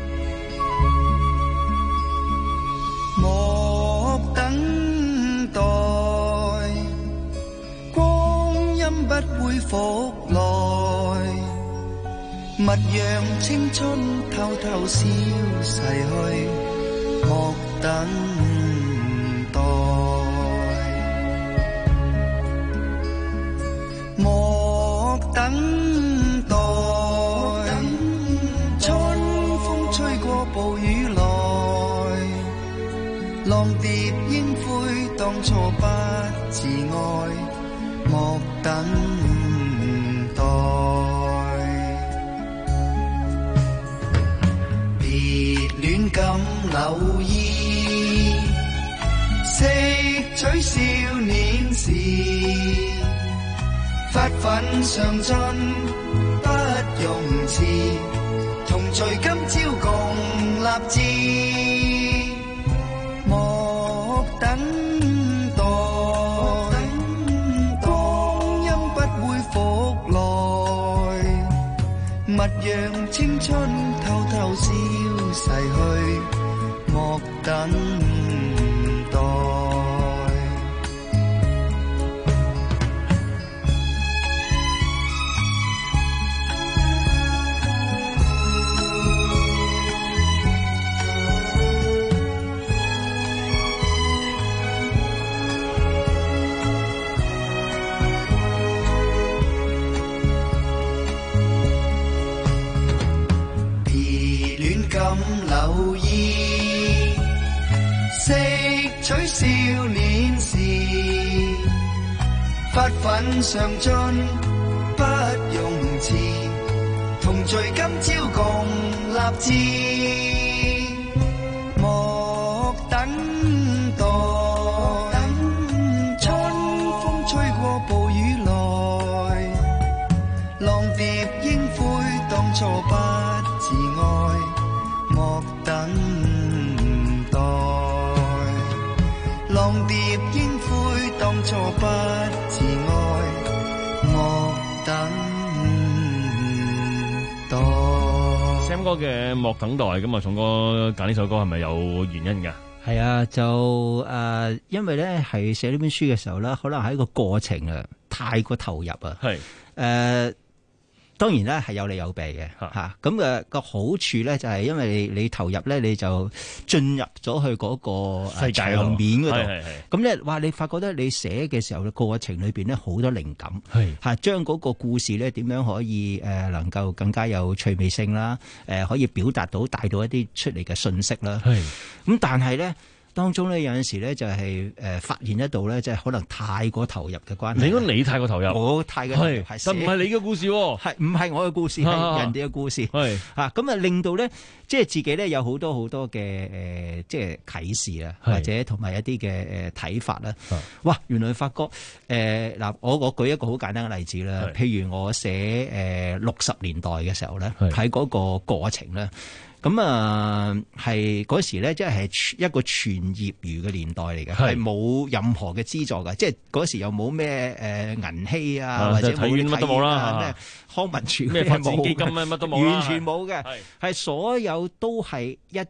莫等待，光陰不會復來，勿讓青春偷偷消逝去。莫等待。莫等待，春風吹過暴雨來，浪蝶應悔當初不自愛。莫等待，別戀敢留意，識取少年時。發奮上進不容辭，同聚今朝共立志。莫等待，光陰不會復來，勿讓青春偷偷消逝去。莫等待。留意，識取少年時，發奮上進不容辭，同聚今朝共立志。莫等待，春風吹過暴雨來，浪蝶應悔當初不自愛。莫等待，浪蝶應悔當初不自愛。莫等待。 Sam 哥嘅莫等待，咁啊，重哥揀呢首歌係咪有原因㗎？ 係啊，就誒、呃，因為咧係寫呢本書嘅時候咧，可能喺個過程啊，太過投入啊。係誒。呃當然咧係有利有弊嘅嚇，咁嘅個好處咧就係因為你投入咧，你就進入咗去嗰個世界場面嗰度， 咁咧哇！你發覺咧你寫嘅時候嘅過程裏邊咧好多靈感，係將嗰個故事咧點樣可以誒能夠更加有趣味性啦，誒可以表達到帶到一啲出嚟嘅信息啦，係咁，但係咧。當中咧有陣時咧就係誒發現得到咧，即係可能太過投入嘅關係。 你覺得你太過投入， 我太過投入，係但唔係你嘅故事喎， 係唔係我嘅故事，係人哋嘅故事。係啊，咁啊令到咧，即係自己咧有好多好多嘅誒，即係啟示啊，或者同埋一啲嘅誒睇法啦。哇！原來發覺誒嗱，我我舉一個好簡單嘅例子啦，譬如我寫誒六十年代嘅時候咧，喺嗰個過程咧。咁啊，係嗰時咧，即係一個全業餘嘅年代嚟嘅，係冇任何嘅資助嘅，即係嗰時又冇咩誒銀禧啊，或者冇體院乜都冇啦，咩康文署咩發展基金咩乜都冇， 完全冇嘅，係所有都係一啲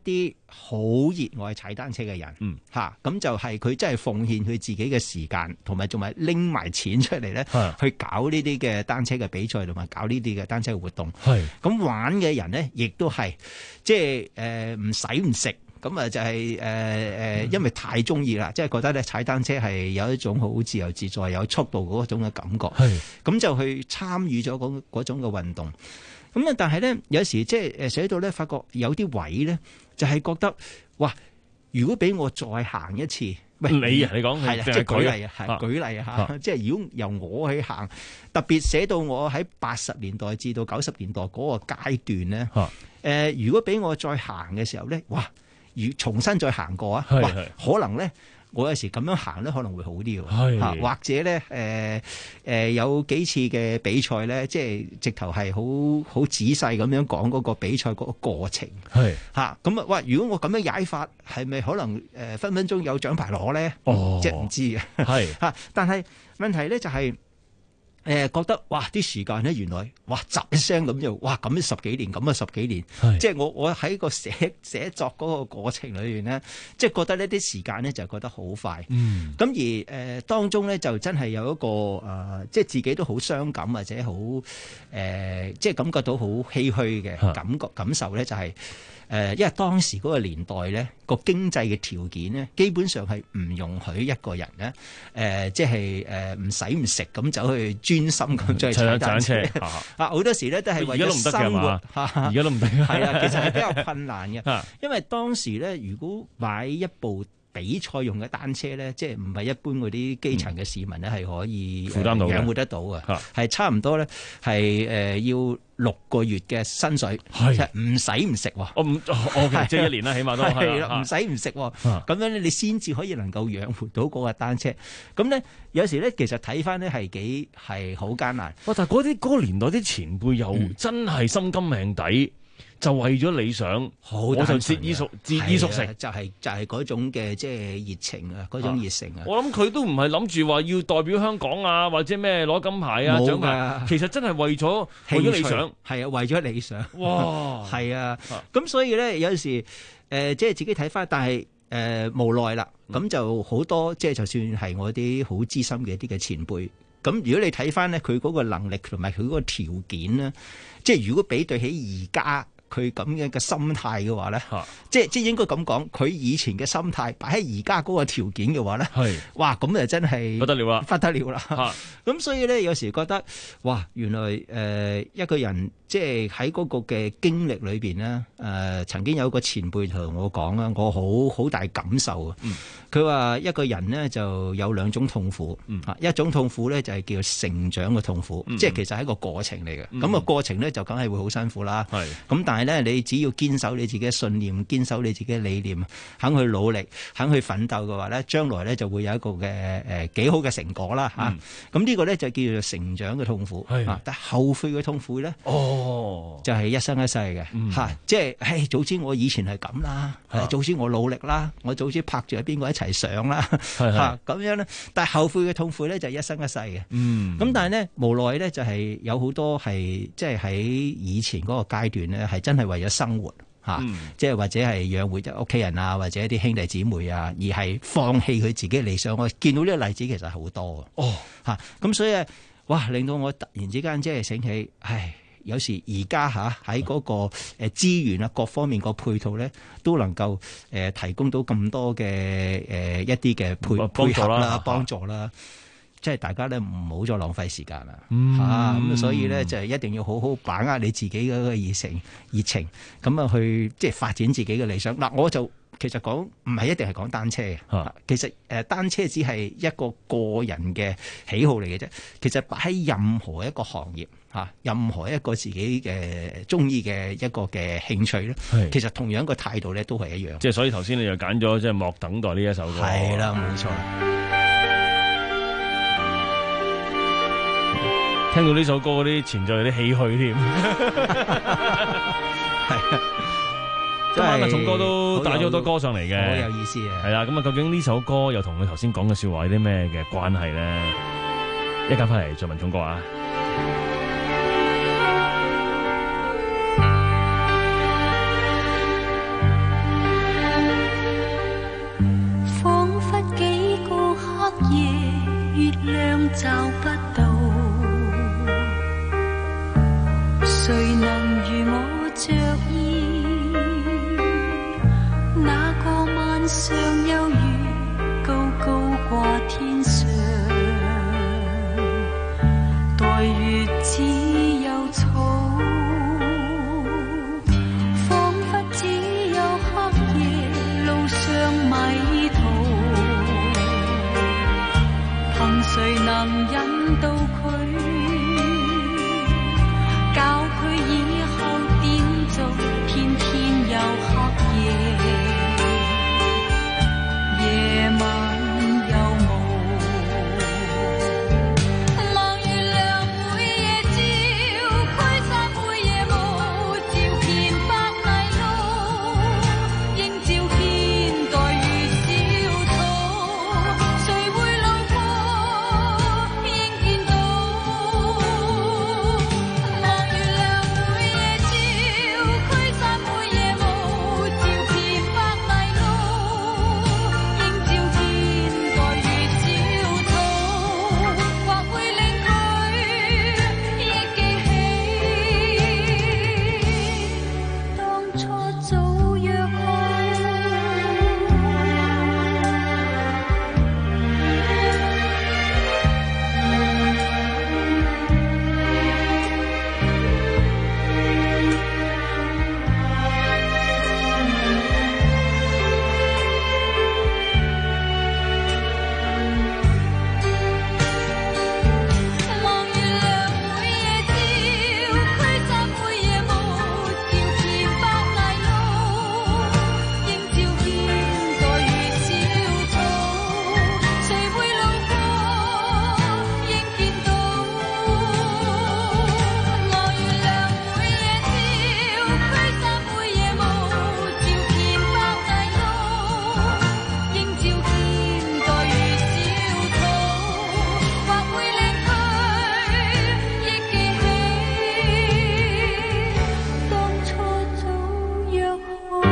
好熱愛踩單車嘅人，嗯嚇，咁就係佢真係奉獻佢自己嘅時間，同埋仲係拎埋錢出嚟咧，去搞呢啲嘅單車嘅比賽，同埋搞呢啲嘅單車嘅活動。係咁玩嘅人咧，亦都係即係誒唔使唔食。咁啊就係誒誒，因為太中意啦，即係覺得咧踩單車係有一種好自由自在、有速度嗰種嘅感覺。係咁就去參與咗嗰嗰種嘅運動。咁啊，但係咧有時即係誒寫到咧，發覺有啲位咧就係覺得，哇！如果俾我再行一次，喂你啊，你講係啦，即係舉例啊，係舉例啊嚇，即係如果由我去行，特別寫到我喺八十年代至到九十年代嗰個階段咧，誒，如果俾我再行嘅時候咧，哇！如重新再行過啊，哇！可能咧，我有時咁樣行咧，可能會好啲喎。嚇，或者咧，誒誒有幾次嘅比賽咧，即係直頭係好好仔細咁樣講嗰個比賽嗰個過程。係嚇，咁啊，哇！如果我咁樣踩法，係咪可能誒分分鐘有獎牌攞咧？哦，即係唔知嘅。係嚇，但係問題咧就係。誒覺得哇啲時間咧原來哇雜一聲咁就哇咁十幾年咁啊十幾年，即係我我喺個寫寫作嗰個過程裏邊咧，即係覺得呢啲時間咧就覺得好快。嗯，咁而誒、呃、當中咧就真係有一個誒、呃，即係自己都好傷感或者好誒、呃，即係感覺到好唏噓嘅感覺感受咧，就係、是。誒，因為當時嗰個年代咧，個經濟嘅條件咧，基本上係唔容許一個人咧，誒、呃，即係誒唔使唔食咁走去專心咁再踩單車。啊，好多時咧都係為咗生活。 而家都唔得。 係啊，其實係比較困難嘅，因為當時咧，如果買一部比賽用嘅單車咧，即係唔係一般嗰啲基層嘅市民咧係可以負擔到養活得到嘅，係差唔多咧係誒要六個月嘅薪水，係唔使唔食喎。我唔 ，O K，即係一年啦，起碼都係啦，唔使唔食喎。咁樣咧，你先至可以能夠養活到嗰個單車。咁咧，有時咧，其實睇翻咧係幾係好艱難。 哇！但係嗰啲嗰個年代啲前輩又真係心甘命抵。就為咗理想，我就節衣縮節衣縮食， 就係就係嗰種嘅即係熱情啊，嗰種熱誠啊！ 我諗佢都唔係諗住話要代表香港啊，或者咩攞金牌啊獎牌，其實真係為咗為咗理想， 係啊，為咗理想。 哇， 係啊，咁所以咧有時誒即係自己睇翻，但係誒無奈啦，咁就好多即係就算係我啲好資深嘅一啲嘅前輩，咁如果你睇翻咧佢嗰個能力同埋佢嗰個條件咧，即係如果比對起而家。佢咁樣嘅心態嘅話咧，即係即係應該咁講，佢以前嘅心態擺喺而家嗰個條件嘅話咧，哇咁就真係不得了啦， 不得了啦。咁所以咧，有時覺得哇，原來誒、呃、一個人即係喺嗰個嘅經歷裏邊咧，誒、呃、曾經有個前輩同我講啦，我好好大感受啊。佢、嗯、話一個人咧就有兩種痛苦，嗯、一種痛苦咧就係叫成長嘅痛苦，嗯、即係其實係一個過程嚟嘅。咁、嗯、個過程咧就梗係會好辛苦啦。咁、嗯、但係咧，你只要堅守你自己嘅信念，堅守你自己嘅理念，肯去努力，肯去奮鬥嘅話咧，將來咧就會有一個嘅誒幾好嘅成果啦嚇。咁、嗯、呢個咧就叫做成長嘅痛苦。啊，但後悔嘅痛苦咧，哦，就係、是、一生一世嘅嚇、嗯啊。即係，唉，早知我以前係咁啦，早知我努力啦，我早知拍住喺邊個一齊上啦嚇咁樣咧。但係後悔嘅痛苦咧就係一生一世嘅。嗯。咁但係咧無奈咧就係有好多係即係喺以前嗰個階段咧係真係為咗生活嚇，嗯、即係或者係養活屋企人啊，或者一啲兄弟姊妹啊，而係放棄佢自己理想。我見到呢個例子其實好多哦嚇。咁所以哇，令到我突然之間即係醒起，唉，有時而家嚇喺嗰個誒資源啊各方面個配套咧，都能夠誒提供到咁多嘅誒一啲嘅配配合啦、幫助啦。即係大家咧唔好再浪費時間啦，嚇咁、嗯啊、所以咧就係一定要好好把握你自己嗰個熱誠熱情，咁啊去即係發展自己嘅理想。嗱，我就其實講唔係一定係講單車嘅，啊、其實誒單車只係一個個人嘅喜好嚟嘅啫。其實擺喺任何一個行業嚇，任何一個自己嘅中意嘅一個嘅興趣咧，其實同樣個態度咧都係一樣。 即係所以頭先你就揀咗即係莫等待呢一首歌。 係啦，冇錯。 聽到呢首歌嗰啲前奏有啲唏噓添，係啊！今晚阿聰哥都帶咗好多歌上嚟嘅， 好有意思啊！ 係啦，咁啊，究竟呢首歌又同佢頭先講嘅說話有啲咩嘅關係咧？一陣翻嚟再問聰哥啊！ 誰能引導佢，教佢以後點做，偏偏又黑夜，夜晚又無望月亮每夜照，驅散每夜霧，照遍百泥路，應照遍黛與小草，誰會路過應見到。望月亮每夜照，驅散每夜霧，照遍百泥路，應照遍黛與小草，或會令佢憶記起當初早約好。望月亮每夜照，驅散每夜霧，照遍百泥路，應照遍黛與小草，誰會路過應見到。望月亮每夜照，驅散每夜霧，照遍百泥路，應照遍黛與小草，或會令佢憶記起當初早約好。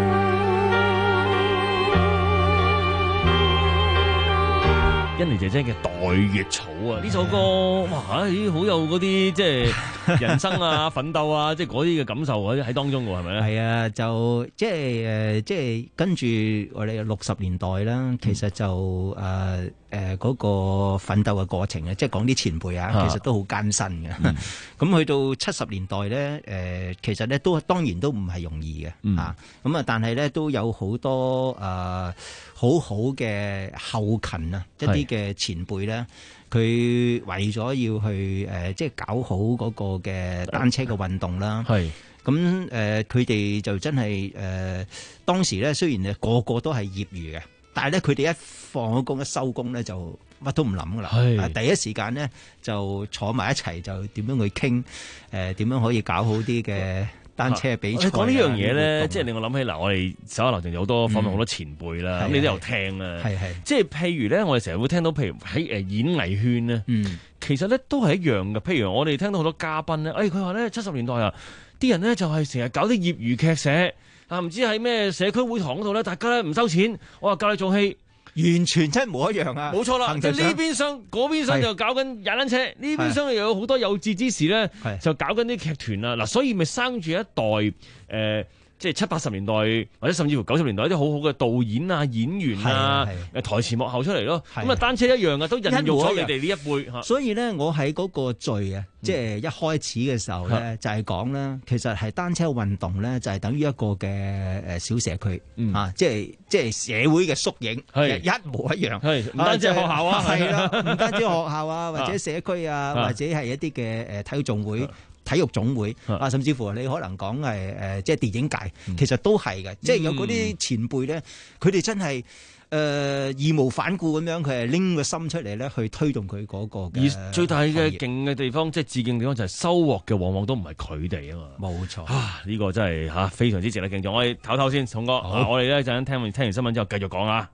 欣妮姐姐嘅《黛月草》啊，呢首歌哇，咦，好有嗰啲即係人生啊、奮鬥啊，即係嗰啲嘅感受喺喺當中喎，係咪咧？ 係啊，就即係誒，即係跟住我哋六十年代啦，其實就誒誒嗰個奮鬥嘅過程啊，即係講啲前輩啊，其實都好艱辛嘅。咁去到七十年代咧，誒其實咧都當然都唔係容易嘅啊。咁啊，但係咧都有好多誒好好嘅後勤啊，一啲嘅前輩咧。佢為咗要去誒、呃，即係搞好嗰個嘅單車嘅運動啦。係咁誒，佢哋、呃、就真係誒、呃、當時咧，雖然咧個個都係業餘嘅，但係咧佢哋一放咗工一收工咧，就乜都唔諗噶啦。係第一時間咧就坐埋一齊，就點樣去傾誒點樣可以搞好啲嘅單車比賽。 講呢樣嘢咧，即係令我諗起嗱，我哋手下留情有好多訪問好多前輩啦，咁、嗯、你都有聽啦。係係，即係譬如咧，我哋成日會聽到，譬如喺誒演藝圈咧，嗯，其實咧都係一樣嘅。譬如我哋聽到好多嘉賓咧，誒佢話咧七十年代啊，啲人咧就係成日搞啲業餘劇社啊，唔知喺咩社區會堂嗰度咧，大家咧唔收錢，我話教你做戲。 完全真係冇一樣啊！ 冇錯啦，即係呢邊廂嗰邊廂就搞緊踩單車，呢邊廂又有好多有志之士咧，就搞緊啲劇團啦。嗱，所以咪生住一代誒、呃，即係七八十年代或者甚至乎九十年代一啲好好嘅導演啊、演員啊、誒台前幕後出嚟咯。咁啊，單車一樣啊，都孕育咗你哋呢一輩嚇。 所以咧，我喺嗰個序啊，即係一開始嘅時候咧，嗯、就係講啦，其實係單車運動咧，就係等於一個嘅誒小社區、嗯、啊，即係即係社會嘅縮影，係一模一樣。係唔單止學校啊，係啦，唔單止學校啊，或者社區啊，或者係一啲嘅誒體育總會。體育總會啊，甚至乎你可能講係誒，即係電影界，其實都係嘅，嗯、即係有嗰啲前輩咧，佢哋真係誒、呃、義無反顧咁樣，佢係拎個心出嚟咧，去推動佢嗰個嘅。 而最大嘅勁嘅地方，即係致敬嘅地方，就係收穫嘅，往往都唔係佢哋啊嘛。冇錯啊，呢、呢個真係嚇非常之值得敬重。我哋唞唞先，聰哥，啊、我哋咧陣間聽完聽完新聞之後，繼續講啊。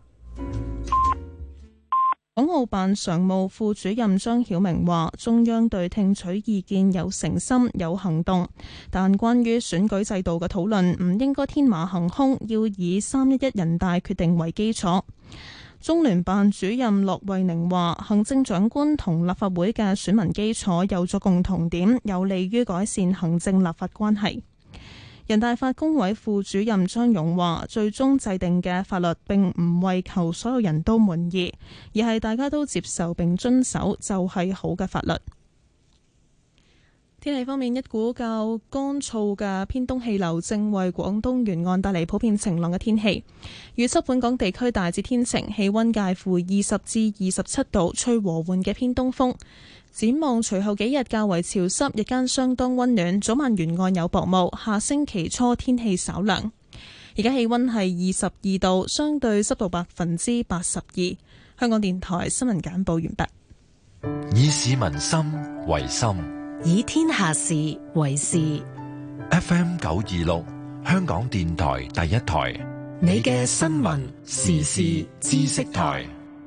港澳辦常務副主任張曉明話，中央對聽取意見有誠心有行動，但關於選舉制度嘅討論唔應該天馬行空，要以三一一人大決定為基礎。中聯辦主任駱惠寧話，行政長官同立法會嘅選民基礎有咗共同點，有利於改善行政立法關係。人大法工委副主任張勇話，最終制定嘅法律並唔為求所有人都滿意，而係大家都接受並遵守就係好嘅法律。 天氣方面，一股較乾燥嘅偏東氣流正為廣東沿岸帶嚟普遍晴朗嘅天氣。預測本港地區大致天晴，氣溫介乎二十至二十七度，吹和緩嘅偏東風。展望隨後幾日較為潮濕，日間相當溫暖，早晚沿岸有薄霧。下星期初天氣稍涼。而家氣溫係二十二度，相對濕度百分之八十二。香港電台新聞簡報完畢。 以市民心為心， 以天下事為事。 F M 九二六，香港電台第一台， 你嘅新聞時事知識台。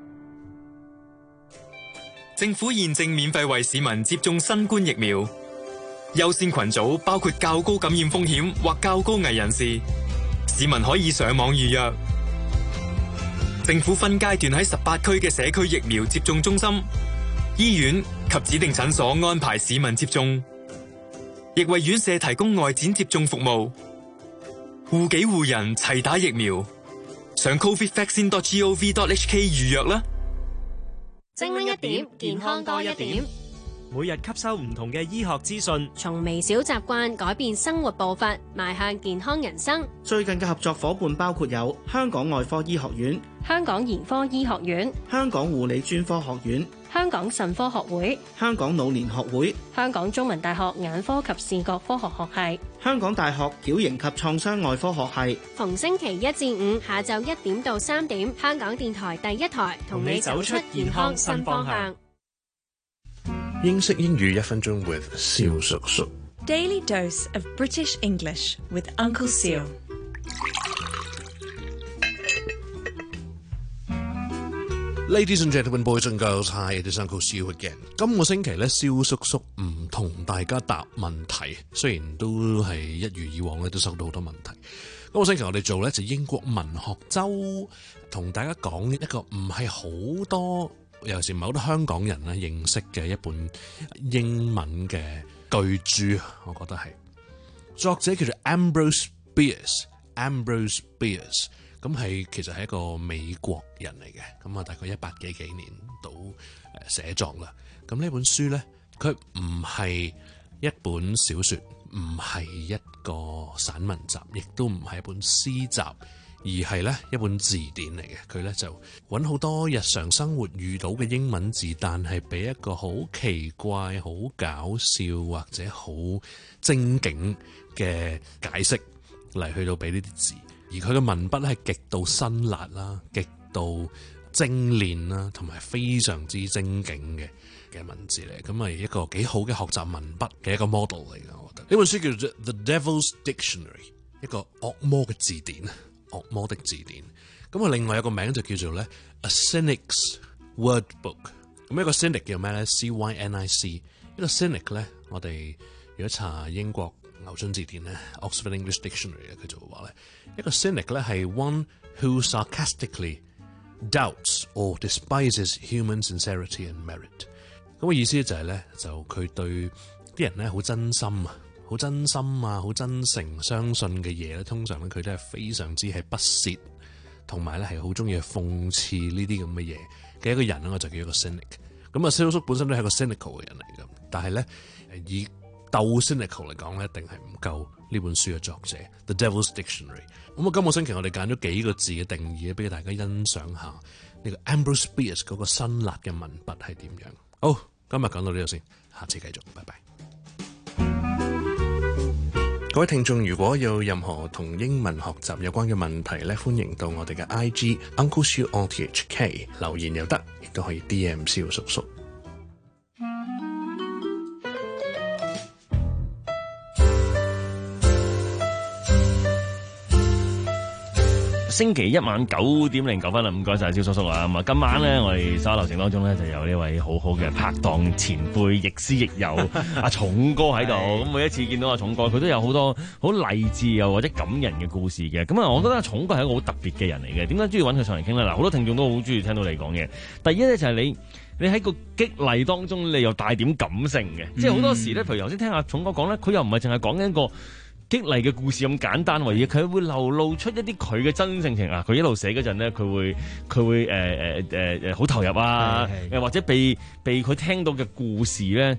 政府現正免費為市民接種新冠疫苗，優先群組包括較高感染風險或較高危人士，市民可以上網預約。政府分階段喺十八區嘅社區疫苗接種中心、醫院及指定診所安排市民接種，亦為院舍提供外展接種服務。護己護人齊打疫苗，上 covid vaccine dot gov dot h k 預約啦。 精靈一點，健康多一點。 每日吸收唔同嘅醫學資訊， 從微小習慣改變生活步伐，邁向健康人生。 最近嘅合作伙伴包括有香港外科醫學院、 香港兒科醫學院、 香港護理專科學院、 香港腎科學會、 香港老年學會、 香港中文大學眼科及視覺科學學系、 香港大學矯形及創傷外科學系。 逢星期一至五下晝一點到三點，香港電台第一台同你走出健康新方向。 英式英語一分鐘 with 蕭叔叔。 Daily dose of British English with Uncle Seal. Ladies and gentlemen, boys and girls, hi, it is Uncle Seal again. 今個星期咧，蕭叔叔唔同大家答問題，雖然都係一如以往咧，都收到好多問題。今個星期我哋做咧就英國文學周，同大家講一個唔係好多，尤其是唔係好多香港人咧認識嘅一本英文嘅巨著，我覺得係作者叫做 Ambrose Bierce，Ambrose Bierce。咁係其實係一個美國人嚟嘅，咁啊大概一八幾幾年到誒寫作啦。咁呢本書咧，佢唔係一本小說，唔係一個散文集，亦都唔係一本詩集，而係咧一本字典嚟嘅。佢咧就揾好多日常生活遇到嘅英文字，但係俾一個好奇怪、好搞笑或者好精警嘅解釋嚟去到俾呢啲字。而佢嘅文筆咧係極度辛辣啦，極度精煉啦，同埋非常之精警嘅嘅文字嚟，咁係一個幾好嘅學習文筆嘅一個 model 嚟嘅。我覺得呢本書叫做 The Devil's Dictionary， 一個惡魔嘅字典，惡魔的字典。咁啊，另外有個名就叫做咧 A Cynic's Word Book。咁一個 cynic 叫咩咧 ？C Y N I C。一個 cynic 咧，我哋如果查英國牛津字典咧 ，Oxford English Dictionary 咧，佢就會話咧，一個 cynic 咧係 one who sarcastically doubts or despises human sincerity and merit。咁嘅意思就係咧，就佢對啲人咧好真心啊，好真心啊，好真誠相信嘅嘢咧，通常咧佢都係非常之係不屑，同埋咧係好中意去諷刺呢啲咁嘅嘢嘅一個人咧，我就叫一個 cynic。咁啊，蕭叔本身都係一個 cynical 嘅人嚟嘅，但係咧以鬥 cynical 嚟講咧，一定係唔夠呢本書嘅作者 The Devil's Dictionary。咁啊，今個星期我哋揀咗幾個字嘅定義咧，俾大家欣賞下呢個 Ambrose Bierce 嗰個辛辣嘅文筆係點樣。好，今日講到呢度先，下次繼續，拜拜。各位聽眾，如果有任何同英文學習有關嘅問題咧，歡迎到我哋嘅 I G Uncle Seal on T H K 留言又得，亦都可以 D M 蕭叔叔。 星期一晚九點零九分啦，唔該晒蕭叔叔啊！咁啊，今晚咧我哋稍流程當中咧就有呢位好好嘅拍檔前輩，亦師亦友阿重哥喺度。咁每一次見到阿重哥，佢都有好多好勵志又或者感人嘅故事嘅。咁啊，我覺得阿重哥係一個好特別嘅人嚟嘅。點解中意揾佢上嚟傾咧？嗱，好多聽眾都好中意聽到你講嘅。第一咧就係你，你喺個激勵當中，你又帶點感性嘅。嗯、即係好多時咧，譬如頭先聽阿重哥講咧，佢又唔係淨係講緊一個激勵嘅故事咁簡單為嘢，佢會流露出一啲佢嘅真性情啊！佢一路寫嗰陣咧，佢會佢會誒誒誒誒好投入啊！誒或者被被佢聽到嘅故事咧，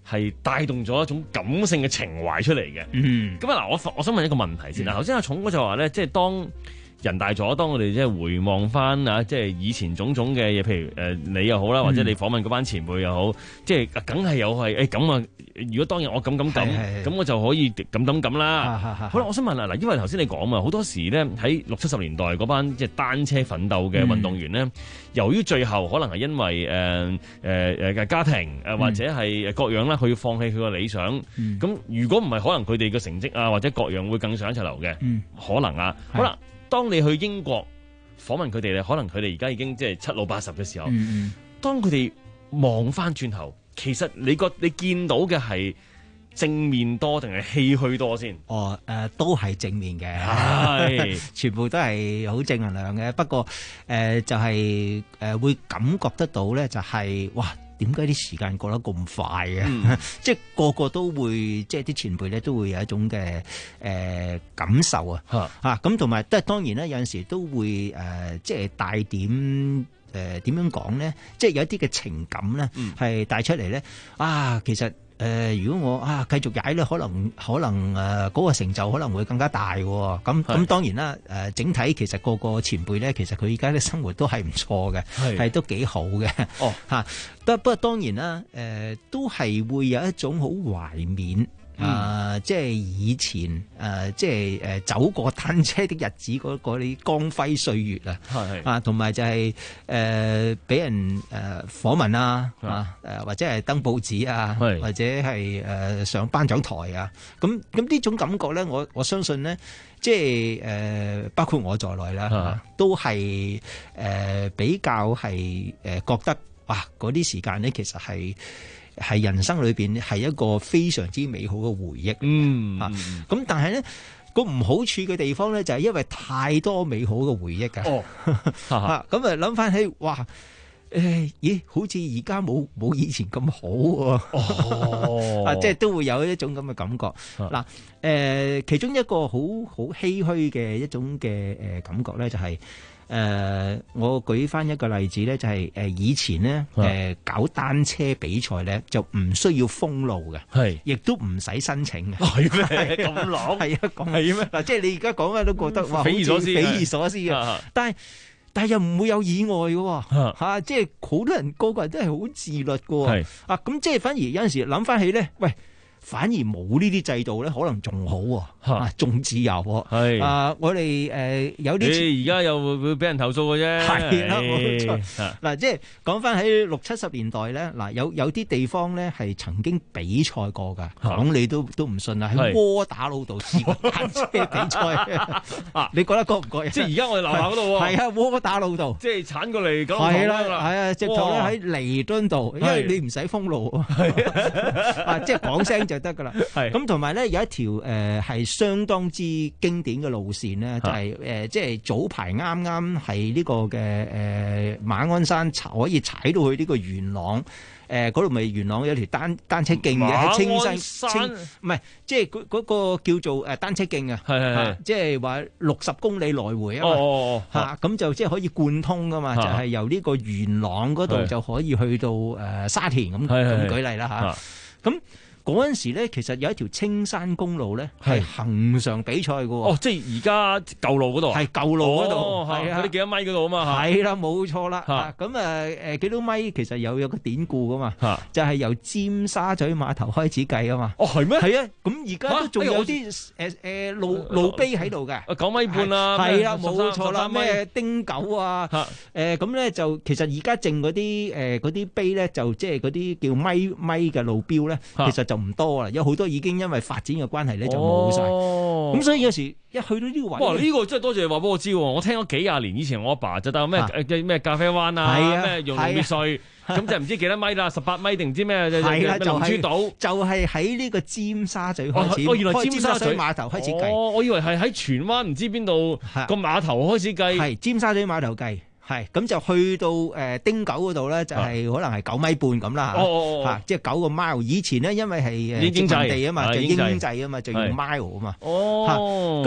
係帶動咗一種感性嘅情懷出嚟嘅。 嗯， 咁啊嗱，我我想問一個問題先啦。頭先阿重哥就話咧，即係當人大咗，當我哋即係回望翻啊，即係以前種種嘅嘢，譬如誒、呃、你又好啦，或者你訪問嗰班前輩又好，即係梗係有係誒咁啊。如果當日我咁咁咁，咁我就可以咁咁咁啦。好啦，我想問啦，嗱，因為頭先你講啊，好多時咧喺六七十年代嗰班即係單車奮鬥嘅運動員咧，嗯、由於最後可能係因為誒誒誒家庭誒、呃、或者係各樣啦，佢要放棄佢個理想。咁、嗯、如果唔係，可能佢哋嘅成績啊或者各樣會更上一層樓嘅，嗯、可能啊。好啦，當你去英國訪問佢哋咧，可能佢哋而家已經即係七老八十嘅時候，嗯、當佢哋望翻轉頭。其實你覺你見到嘅係正面多定係唏噓多先？ 哦，誒、呃、都係正面嘅， 係全部都係好正能量嘅。不過誒、呃、就係、是、誒、呃、會感覺得到咧，就係、是、哇點解啲時間過得咁快嘅？嗯、即係個個都會，即係啲前輩咧都會有一種嘅誒、呃、感受啊嚇咁，同埋都係當然咧，有陣時都會誒、呃、即係帶點。誒點、呃、樣講咧？即係有一啲嘅情感咧，係帶出嚟咧。啊，其實誒、呃，如果我啊繼續踩咧，可能可能誒嗰、呃那個成就可能會更加大喎。咁咁當然啦。誒、呃、整體其實個個前輩咧，其實佢而家嘅生活都係唔錯嘅，係都幾好嘅。哦，嚇，不不過當然啦。誒、呃、都係會有一種好懷緬。啊、呃，即係以前誒、呃，即係誒、呃、走過單車的日子嗰啲光輝歲月啊，係啊，同埋就係誒俾人誒、呃、訪問啊，啊誒、呃、或者係登報紙啊，或者係誒、呃、上頒獎台啊，咁咁呢種感覺咧，我我相信咧，即係誒、呃、包括我在內啦，啊、都係誒、呃、比較係誒、呃、覺得哇嗰啲時間咧，其實係。係人生裏邊係一個非常之美好嘅回憶，嗯嚇。咁、啊、但係咧個唔好處嘅地方咧，就係因為太多美好嘅回憶㗎。哦，嚇咁啊諗翻起，哇！誒、欸，咦？好似而家冇冇以前咁好喎。哦，啊，即係都會有一種咁嘅感覺。嗱、啊，誒、呃，其中一個好好唏噓嘅一種嘅誒感覺咧，就係、是。誒、呃，我舉翻一個例子咧，就係、是、誒、呃、以前咧誒、呃、搞單車比賽咧，就唔需要封路嘅，係，亦都唔使申請嘅，係咩？咁狼係啊，講係咩？嗱，即係你而家講嘅都覺得哇，匪夷所思，匪夷所思嘅，但係但係又唔會有意外嘅，嚇、啊，即係好多人個個人都係好自律嘅，係啊，咁即係反而有陣時諗翻起咧，喂。反而冇呢啲制度咧，可能仲好喎，啊，仲自由喎，係啊，我哋誒有啲，而家又會會俾人投訴嘅啫，係啦，冇錯。嗱，即係講翻喺六七十年代咧，嗱有有啲地方咧係曾經比賽過㗎，講你都都唔信啦，喺窩打老道試過單車比賽啊，你覺得過唔過癮？即係而家我哋樓下嗰度喎，係啊，窩打老道，即係鏟過嚟咁，係啦，係啊，直頭咧喺彌敦道，因為你唔使封路，啊，即係講聲。就得噶啦，係咁同埋咧有一條誒係相當之經典嘅路線咧，就係誒即係早排啱啱係呢個嘅誒馬鞍山可以踩到去呢個元朗誒嗰度，咪元朗有條單單車徑嘅喺青山青，唔係即係嗰嗰個叫做誒單車徑啊，係係係，即係話六十公里來回啊嘛，嚇咁就即係可以貫通噶嘛，就係由呢個元朗嗰度就可以去到誒沙田咁咁舉例啦嚇，咁。嗰陣時咧，其實有一條青山公路咧，係恆常比賽嘅喎。哦，即係而家舊路嗰度，係舊路嗰度，係啊，嗰啲幾多米嗰度啊嘛。係啦，冇錯啦。咁啊誒幾多米其實有有個典故㗎嘛，就係由尖沙咀碼頭開始計啊嘛。哦，係咩？係啊，咁而家都仲有啲誒誒路路碑喺度嘅。九米半啊，係啊，冇錯啦。咩丁九啊？誒咁咧就其實而家剩嗰啲誒嗰啲碑咧，就即係嗰啲叫米米嘅路標咧，其實就唔多啦，有好多已經因為發展嘅關係咧就冇晒，咁、哦、所以有時一去到呢個位，哇！呢、呢個真係多謝你話俾我知，我聽咗幾廿年，以前我阿爸，爸就帶咩咩咖啡灣啊，咩用別墅，咁就唔知幾多米啦，十八米定唔知咩？係啦，龍珠島就係喺呢個尖沙咀開始，哦，原來尖沙咀碼頭開始計，哦，我以為係喺荃灣唔知邊度個碼頭開始計，係尖沙咀碼頭計。係咁就去到誒汀九嗰度咧，就係可能係九米半咁啦嚇，嚇即係九個 mile。以前咧因為係誒殖民地啊嘛，就英制啊嘛，就用 mile 啊嘛。哦，咁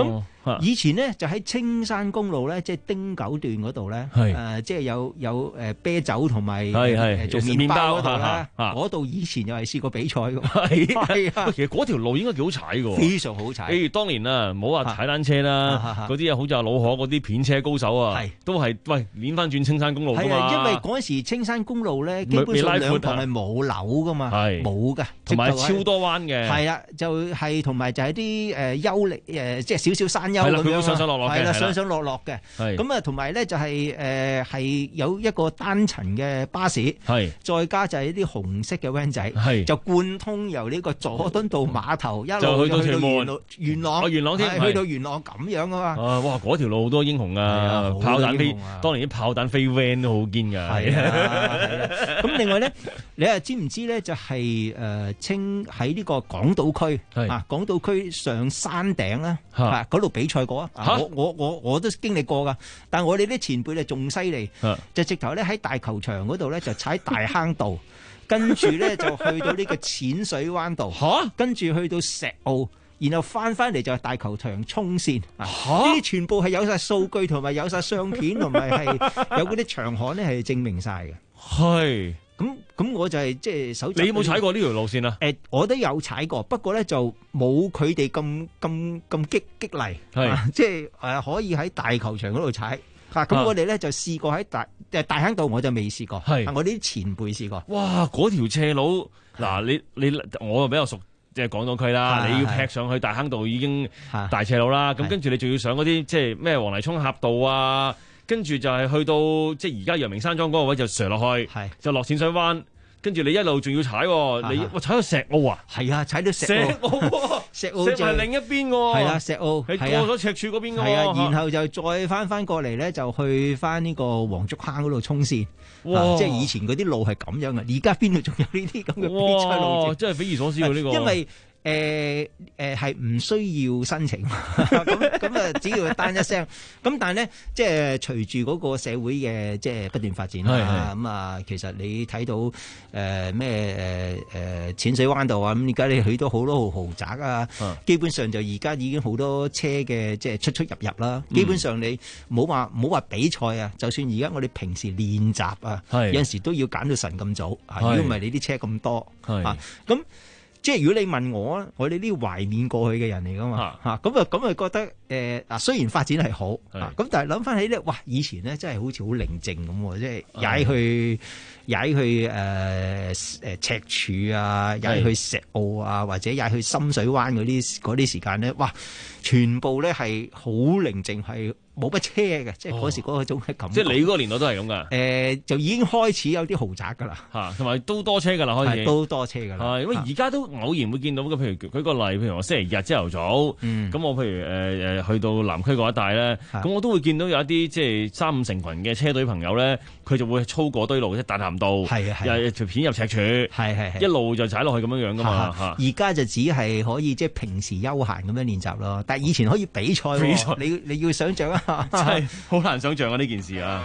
以前咧就喺青山公路咧，即係汀九段嗰度咧，誒即係有有誒啤酒同埋誒做麵包嗰度啦，嗰度以前又係試過比賽嘅。係啊， 其實嗰條路應該幾好踩嘅， 非常好踩。 譬如當年啊，唔好話踩單車啦，嗰啲啊好似阿老何嗰啲片車高手啊，都係喂攣翻轉青山公路㗎嘛。 係啊，因為嗰陣時青山公路咧，基本上兩旁係冇樓噶嘛，冇㗎， 同埋超多彎嘅。 係啊，就係同埋就係啲誒幽靈誒，即係少少山丘咁樣。 佢會上上落落嘅。 係啦，上上落落嘅。咁啊，同埋咧就係誒係有一個單層嘅巴士，係再加就係一啲紅色嘅 van 仔，係就貫通由呢個佐敦道碼頭一路去到元朗，元朗元朗添， 去到元朗咁樣噶嘛。 啊，哇！嗰條路好多英雄啊，炮彈飛，當年啲炮彈飛 van 都好堅㗎。係啊，咁另外咧，你係知唔知咧？就係誒清喺呢個港島區啊，港島區上山頂啦，嚇嗰度比賽過啊！我我我我都經歷過㗎，但係我哋啲前輩咧仲犀利，就直頭咧喺大球場嗰度咧就踩大坑道，跟住咧就去到呢個淺水灣道，跟住去到石澳。然後翻翻嚟就係大球場衝線，呢啲全部係有晒數據同埋有晒相片同埋係有嗰啲長項咧係證明晒嘅。係咁咁，我就係即係手。你有冇踩過呢條路線啊？誒，我都有踩過，不過咧就冇佢哋咁咁咁激激勵，係即係誒可以喺大球場嗰度踩。嚇咁我哋咧就試過喺大誒大坑道，我就未試過。係我啲前輩試過。哇！嗰條斜路嗱，你你我就比較熟。即係港島區啦，你要劈上去大坑道已經大斜路啦，咁跟住你仲要上嗰啲即係咩黃泥涌峽道啊，跟住就係去到即係而家陽明山莊嗰個位就上落去，就落淺水灣，跟住你一路仲要踩，你哇踩到石澳啊？係啊，踩到石澳，石澳就係另一邊喎。係啊，石澳係過咗赤柱嗰邊㗎喎。係啊，然後就再翻翻過嚟咧，就去翻呢個黃竹坑嗰度衝線。哇！即係以前嗰啲路係咁樣嘅，而家邊度仲有呢啲咁嘅比賽路線？真係匪夷所思喎！呢個因為誒誒係唔需要申請，咁咁啊，只要單一聲。咁但係咧，即係隨住嗰個社會嘅即係不斷發展啦。咁啊，其實你睇到誒咩誒誒淺水灣道啊，咁而家你去到好多豪宅啊，基本上就而家已經好多車嘅即係出出入入啦。基本上你冇話冇話比賽啊，就算而家我哋平時練習啊，有陣時都要揀到晨咁早，如果唔係你啲車咁多啊，咁。即係如果你問我啊，我哋呢啲懷緬過去嘅人嚟噶嘛嚇，咁啊咁啊覺得誒嗱、呃，雖然發展係好，咁、啊、但係諗翻起咧，哇！以前咧真係好似好寧靜咁喎，即係踩去踩去誒誒、呃、赤柱啊，踩去石澳啊，或者踩去深水灣嗰啲嗰啲時間咧，哇！全部咧係好寧靜，係冇乜車嘅，即係嗰時嗰種感覺。即係你嗰個年代都係咁噶？誒、呃，就已經開始有啲豪宅噶啦，嚇，同埋都多車噶啦，開始都多車噶啦。係，因為而家都偶然會見到嘅，譬如舉個例，譬如我星期日朝頭早，咁、嗯、我譬如誒誒、呃、去到南區嗰一帶咧，咁我都會見到有一啲即係三五成群嘅車隊朋友咧，佢就會操過堆路，即係大潭道，係啊係，條片入赤柱，係係係，一路就踩落去咁樣樣噶嘛。而家就只係可以即係平時休閒咁樣練習咯。但係以前可以比賽，比賽你你要想象啊，真係好難想象啊呢件事啊！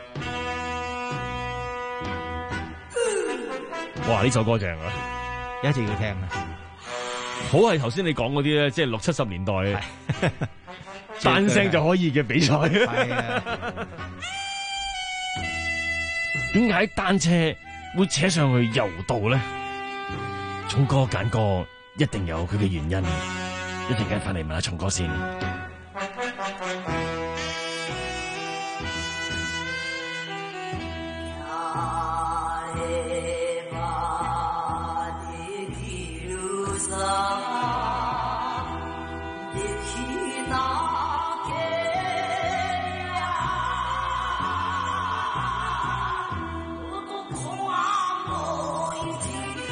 哇，呢首歌正啊，一定要聽啊！好係頭先你講嗰啲咧，即係六七十年代單聲就可以嘅比賽。係啊，點解單車會扯上去柔道咧？聰哥揀歌一定有佢嘅原因。一陣間翻嚟問下聰哥先。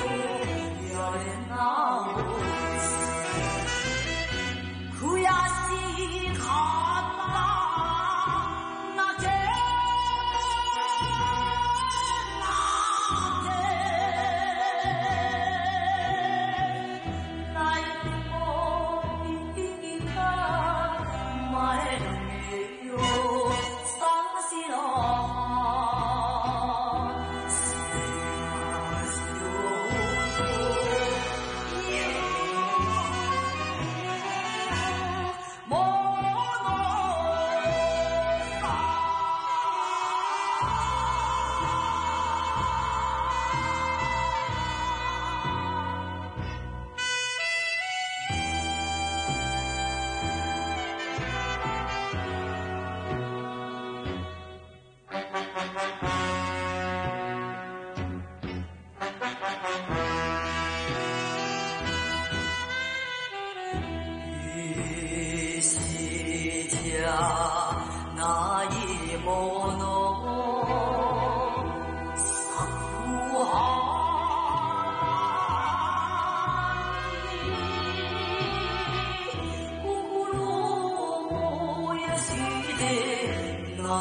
苦呀！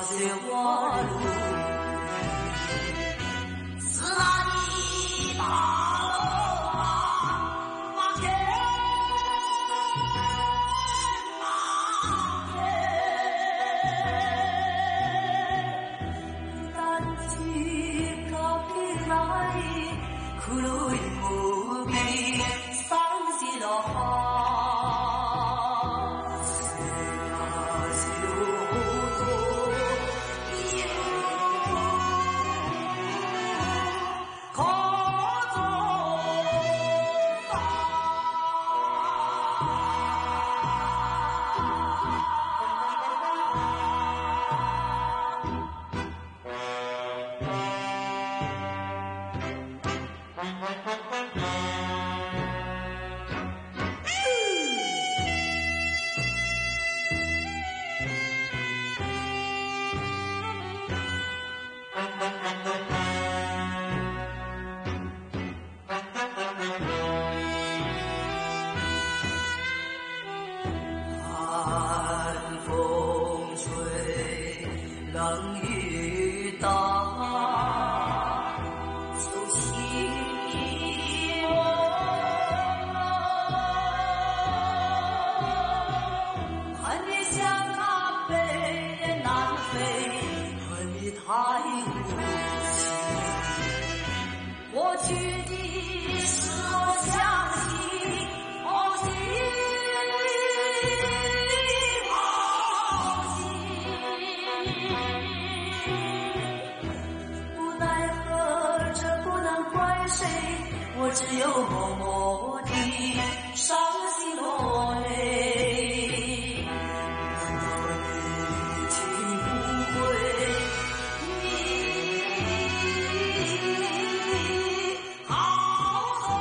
些花路，是那一大路啊，马天马天，单骑高皮来，苦路无比，伤心了哈。只有默默地伤心落泪，难道你听不会你好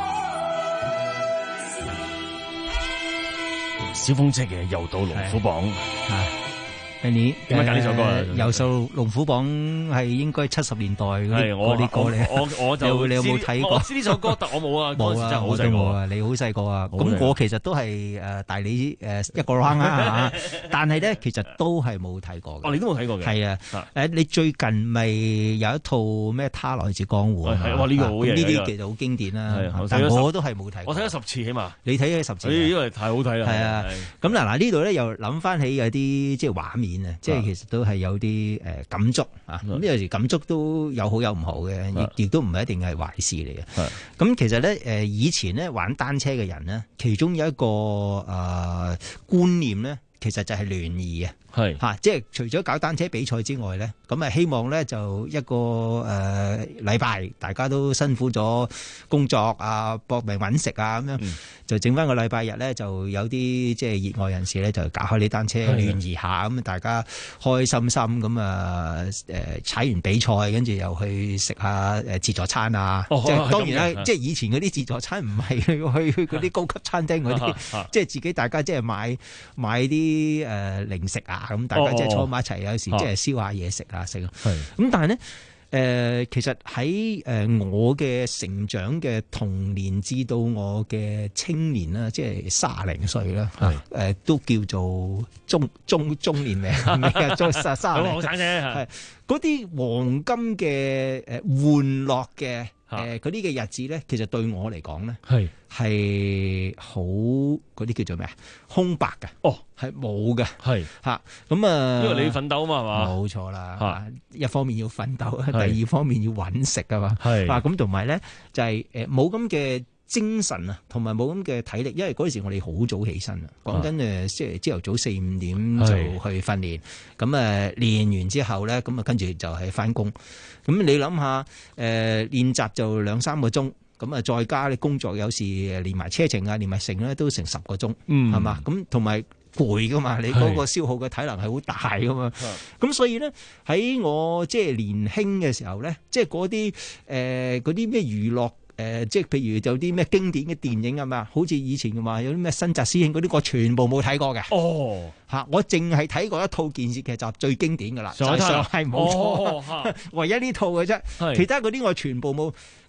小鳳姐嘅又到龍虎榜。 你點解揀呢首歌啊？ 又數龍虎榜係應該七十年代嗰啲嗰啲歌咧。 我我就你有冇睇過？ 我知呢首歌，但我冇啊。 冇啊，我都冇啊。你好細個啊。咁我其實都係誒大你誒一個 round 啊嚇。但係咧，其實都係冇睇過嘅。 哦，你都冇睇過嘅。 係啊。誒，你最近咪有一套咩《他來自江湖》啊？ 係哇，呢個好嘢。 呢啲其實好經典啦。但我都係冇睇。 我睇咗十次起碼。 你睇咗十次？ 因為太好睇啦。 係啊。咁嗱嗱呢度咧又諗翻起有啲即係畫面啊，即係其實。都係有啲誒感觸啊！咁有時感觸都有好有唔好嘅，亦亦都唔係一定係壞事嚟嘅。咁其實咧誒，以前咧玩單車嘅人咧，其中有一個誒、呃、觀念咧，其實就係聯誼啊。係嚇，即係除咗搞單車比賽之外咧，咁啊希望咧就一個誒禮拜，大家都辛苦咗工作啊，搏命揾食啊咁樣，嗯、就整翻個禮拜日咧，就有啲即係熱愛人士咧，就搞開啲單車聯誼下，咁大家開開心心咁啊誒踩完比賽，跟住又去食下誒自助餐啊！哦、即係當然啦，即係以前嗰啲自助餐唔係去去嗰啲高級餐廳嗰啲，即係自己大家即係買買啲誒零食啊！咁大家即係坐埋一齊，有時即係燒下嘢食啊，食。咁但係咧，誒其實喺誒我嘅成長嘅童年至到我嘅青年啦，即係卅零歲啦，誒都叫做中中中年命，未啊，再卅卅零。好後生啫，係嗰啲黃金嘅誒玩樂嘅誒嗰啲嘅日子咧，其實對我嚟講咧，係係好嗰啲叫做咩啊？空白嘅。哦。係冇嘅，係嚇咁啊！因為你要奮鬥嘛，係嘛？冇錯啦，嚇一方面要奮鬥，第二方面要揾食啊嘛，係啊咁同埋咧就係誒冇咁嘅精神啊，同埋冇咁嘅體力，因為嗰陣時我哋好早起身啊，講緊誒即係朝頭早四五點就去訓練，咁啊練完之後咧，咁啊跟住就係翻工，咁你諗下誒練習就兩三個鐘。咁啊，再加你工作有時連埋車程啊，連埋成咧都成十個鐘，係嘛？咁同埋攰噶嘛，你嗰個消耗嘅體能係好大噶嘛。咁所以咧，喺我即係年輕嘅時候咧，即係嗰啲誒嗰啲咩娛樂誒，即係譬如就啲咩經典嘅電影啊嘛，好似以前嘅嘛，有啲咩新紮師兄嗰啲，我全部冇睇過嘅。哦，嚇，我淨係睇過一套電視劇集最經典噶啦，就係冇錯，唯一呢套嘅啫，其他嗰啲我全部冇。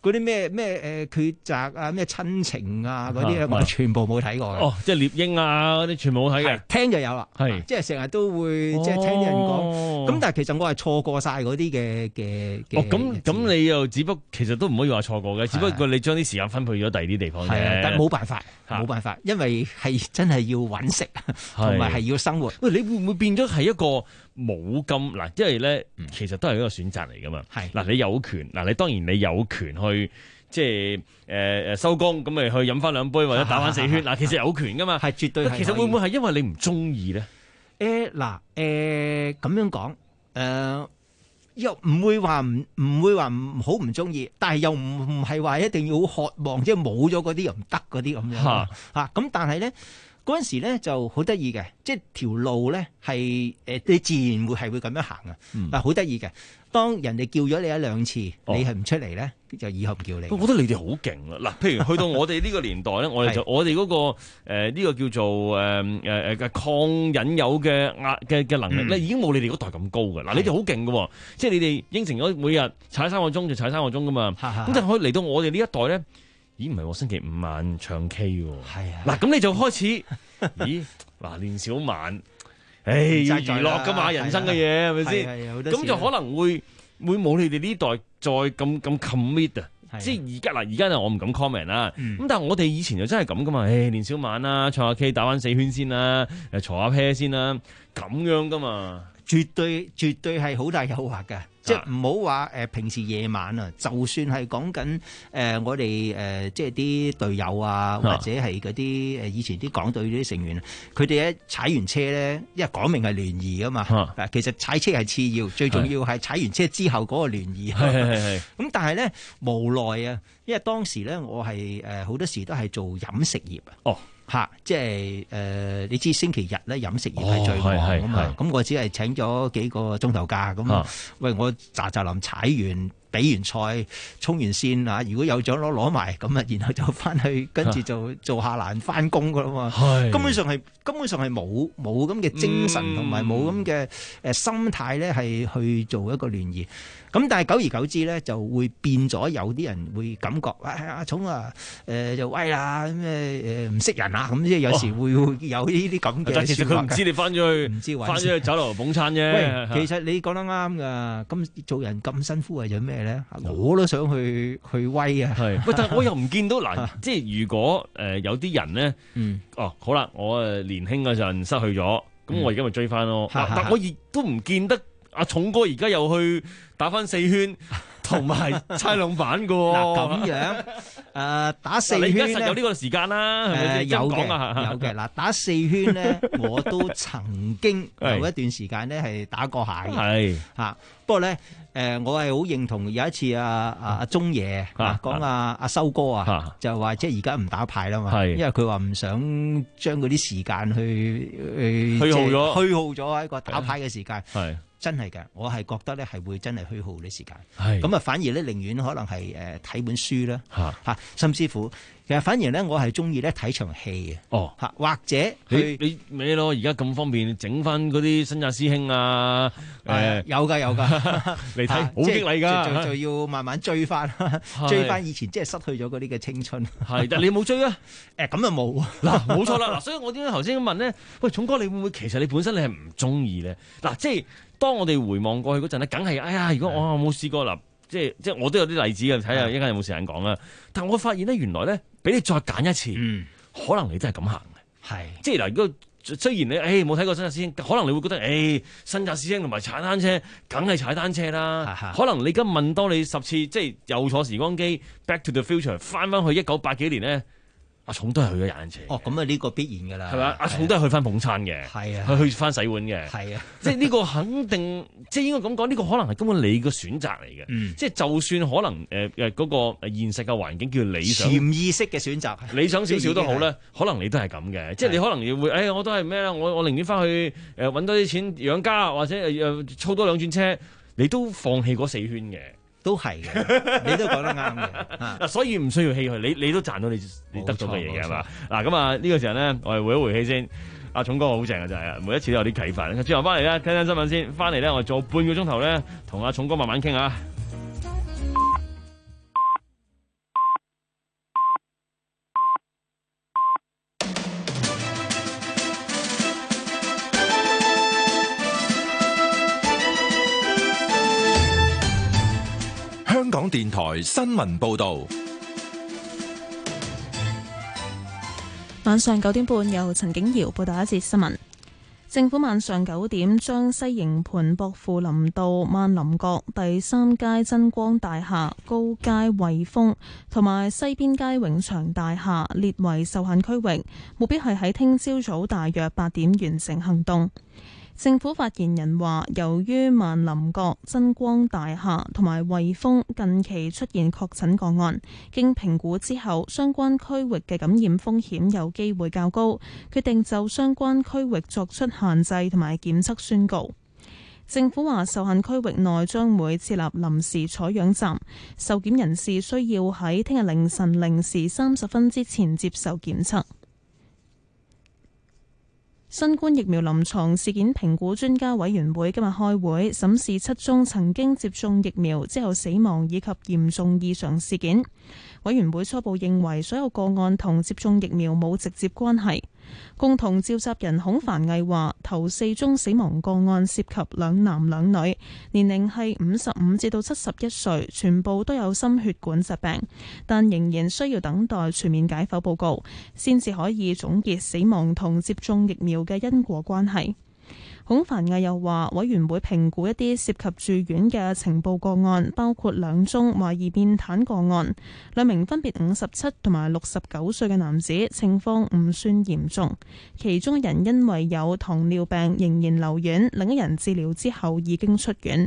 嗰啲咩咩誒抉擇啊，咩親情啊嗰啲咧， 啊我全部冇睇過嘅。 哦，即係獵鷹啊嗰啲全部冇睇嘅， 聽就有啦， 係即係成日都會即係聽啲人講。咁但係其實我係錯過晒嗰啲嘅嘅嘅。 哦，咁咁你又只不其實都唔可以話錯過嘅，只不過你將啲時間分配咗第二啲地方啫。 係啊，但係冇辦法，冇辦法，因為係真係要揾食，同埋係要生活。 喂，你會唔會變咗係一個冇咁嗱？因為咧，其實都係一個選擇嚟噶嘛。係嗱，你有權嗱，你當然你有權去即係誒誒收工，咁咪去飲翻兩杯或者打翻四圈嗱，其實有權噶嘛。 係絕對係。 其實會唔會係因為你唔中意咧？ 誒嗱誒咁樣講誒。又唔會話唔唔會話唔好唔中意，但係又唔唔係話一定要好渴望，即係冇咗嗰啲又唔得嗰啲咁樣嚇。咁但係咧嗰陣時咧就好得意嘅，即係條路咧係誒你自然會係會咁樣行啊。嗱好得意嘅，當人哋叫咗你一兩次， 哦、 你係唔出嚟咧，就以後唔叫你。 我覺得你哋好勁啊！嗱，譬如去到我哋呢個年代咧，我哋就我哋嗰、嗰個誒呢、呃呢個叫做誒誒誒嘅抗引誘嘅壓嘅嘅能力咧，嗯、已經冇你哋嗰代咁高嘅。嗱，你哋好勁嘅，即係你哋應承咗每日踩三個鐘就踩三個鐘噶嘛。咁但係可以嚟到我哋呢一代咧，咦唔係喎，星期五晚唱 K 喎。係啊。嗱，咁你就開始，咦嗱練小晚，誒要娛樂噶嘛，人生嘅嘢係咪先？咁就可能會。會冇你哋呢代再咁咁 commit 啊！即係而家嗱，而家我唔敢 comment 啦。咁、嗯、但係我哋以前就真係咁噶嘛，誒練小晚啦，唱下 K 打翻四圈先啦，誒坐下 pair 先啦，咁樣噶嘛， 絕對絕對係好大誘惑㗎。即係唔好話誒平時夜晚啊，就算係講緊誒我哋誒、呃、即係啲隊友啊，或者係嗰啲誒以前啲港隊啲成員，佢哋一踩完車咧，因為講明係聯誼㗎嘛。啊、其實踩車係次要，最重要係踩完車之後嗰個聯誼。係係係。咁但係咧無奈啊，因為當時咧我係誒好多時都係做飲食業啊。哦。嚇！即係誒、呃，你知星期日咧飲食業係最忙㗎嘛？咁、哦、我只係請咗幾個鐘頭假咁。啊、喂，我喳喳臨踩完，比完賽，衝完線啊！如果有獎攞攞埋，咁啊，然後就翻去跟住就做下欄翻工㗎啦嘛。係根本上係根本上係冇冇咁嘅精神同埋冇咁嘅誒心態咧，係去做一個聯誼。咁但係久而久之咧，就會變咗有啲人會感覺，喂、哎、阿聰啊，誒、呃、就威啦，咩誒唔識人啊，咁即係有時會有呢啲咁嘅。但其實佢唔知你翻咗去，唔知翻咗去酒樓捧餐啫。 喂，其實你講得啱㗎，咁做人咁辛苦為咗咩咧？我都想去去威啊。係， 喂，但係我又唔見到嗱，即係如果誒、呃、有啲人咧，嗯，哦好啦，我誒年輕嗰陣失去咗，咁、嗯、我而家咪追翻咯。但我亦都唔見得阿重哥而家又去打翻四圈，同埋猜兩板㗎喎。 嗱咁樣，誒、呃、打四圈咧， 你而家實有呢個時間啦，係咪先？ 有嘅， 有嘅。嗱打四圈咧，我都曾經有一段時間咧係打過下嘅。係嚇，不過咧。誒、呃，我係好認同有一次阿阿阿鐘爺啊講阿阿修哥啊，啊就話即係而家唔打牌啦嘛，因為佢話唔想將嗰啲時間去去虛耗咗，虛耗咗喺個打牌嘅時間。係真係嘅，我係覺得咧係會真係虛耗啲時間。係咁啊，反而咧寧願可能係誒睇本書啦，嚇、啊、甚至乎其實反而咧我係中意咧睇場戲嘅。哦，嚇或者你你咩咯？而家咁方便整翻嗰啲新紮師兄啊，誒、呃、 有㗎有㗎嚟睇， 好激勵㗎， 就就要慢慢追翻，追翻以前即係失去咗嗰啲嘅青春。 係，但你有冇追啊？ 誒咁啊冇嗱，冇錯啦嗱，所以我點解頭先問咧？喂，重哥，你會唔會其實你本身你係唔中意咧？嗱，即係。當我哋回望過去嗰陣咧，梗係哎呀！如果我冇試過嗱，即係即係我都有啲例子嘅，睇下一陣有冇時間講啦。但我發現咧，原來咧，俾你再揀一次，嗯、可能你都係咁行嘅。係，即係嗱，如果雖然你誒冇睇過新紮師兄，可能你會覺得誒、哎、新紮師兄同埋踩單車，梗係踩單車啦。可能你而家問多你十次，即係又坐時光機 Back to the Future， 翻翻去一九八幾年咧。阿重都係去咗踩單車。哦，咁啊呢個必然㗎啦。係咪？阿重都係去翻捧餐嘅。係啊。去去翻洗碗嘅。係啊。即係呢個肯定，即係應該咁講，呢、這個可能係根本你個選擇嚟嘅。嗯。即係就算可能誒誒嗰個現實嘅環境叫理想。 潛意識嘅選擇。 理想少少都好咧，可能你都係咁嘅。即係你可能要會，誒、哎、我都係咩啦？我我寧願翻去誒揾、呃、多啲錢養家，或者誒、呃、操多兩轉車，你都放棄嗰四圈嘅。 都係嘅，你都講得啱嘅。 嗱，所以唔需要唏噓，你你都賺到你你得到嘅嘢嘅係嘛？嗱，咁啊呢個時候咧，我哋回一回氣先。阿重哥好正啊，真係啊，每一次都有啲啟發。轉頭翻嚟咧，聽聽新聞先。翻嚟咧，我哋做半個鐘頭咧，同阿重哥慢慢傾下。 台新聞報道。 晚上九點半，由陳景瑤報道一節新聞。政府晚上九點將西營盤薄扶林道萬林閣第三街真光大廈、高街惠豐同埋西邊街永祥大廈列為受限區域，目標係喺聽朝早大約八點完成行動。政府發言人話，由於萬林閣、真光大廈同埋惠豐近期出現確診個案，經評估之後，相關區域嘅感染風險有機會較高，決定就相關區域作出限制同埋檢測宣告。政府話，受限區域內將會設立臨時採樣站，受檢人士需要喺聽日凌晨零時三十分之前接受檢測。新冠疫苗臨床事件評估專家委員會今日開會審視七宗曾經接種疫苗之後死亡以及嚴重異常事件。委員會初步認為所有個案同接種疫苗冇直接關係。共同召集人孔繁毅話，頭四宗死亡個案涉及兩男兩女，年齡係五十五至到七十一歲，全部都有心血管疾病，但仍然需要等待全面解剖報告，先至可以總結死亡同接種疫苗嘅因果關係。孔繁毅又話，委員會評估一啲涉及住院嘅情報個案，包括兩宗懷疑變癱個案，兩名分別五十七同埋六十九歲嘅男子情況唔算嚴重，其中一人因為有糖尿病仍然留院，另一人治療之後已經出院。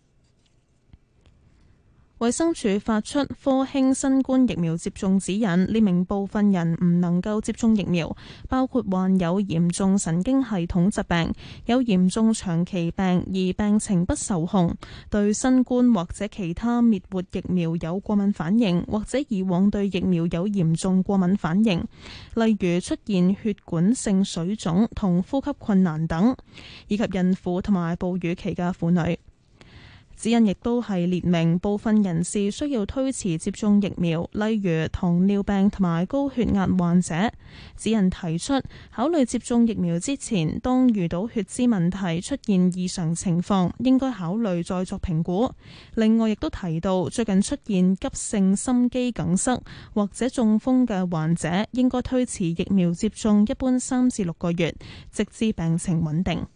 衛生署發出科興新冠疫苗接種指引，列明部分人唔能夠接種疫苗，包括患有嚴重神經系統疾病、有嚴重長期病而病情不受控、對新冠或者其他滅活疫苗有過敏反應，或者以往對疫苗有嚴重過敏反應，例如出現血管性水腫同呼吸困難等，以及孕婦同埋哺乳期嘅婦女。指引亦都係列明部分人士需要推遲接種疫苗，例如糖尿病同埋高血壓患者。指引提出，考慮接種疫苗之前，當遇到血脂問題出現異常情況，應該考慮再作評估。另外，亦都提到最近出現急性心肌梗塞或者中風嘅患者，應該推遲疫苗接種一般三至六個月，直至病情穩定。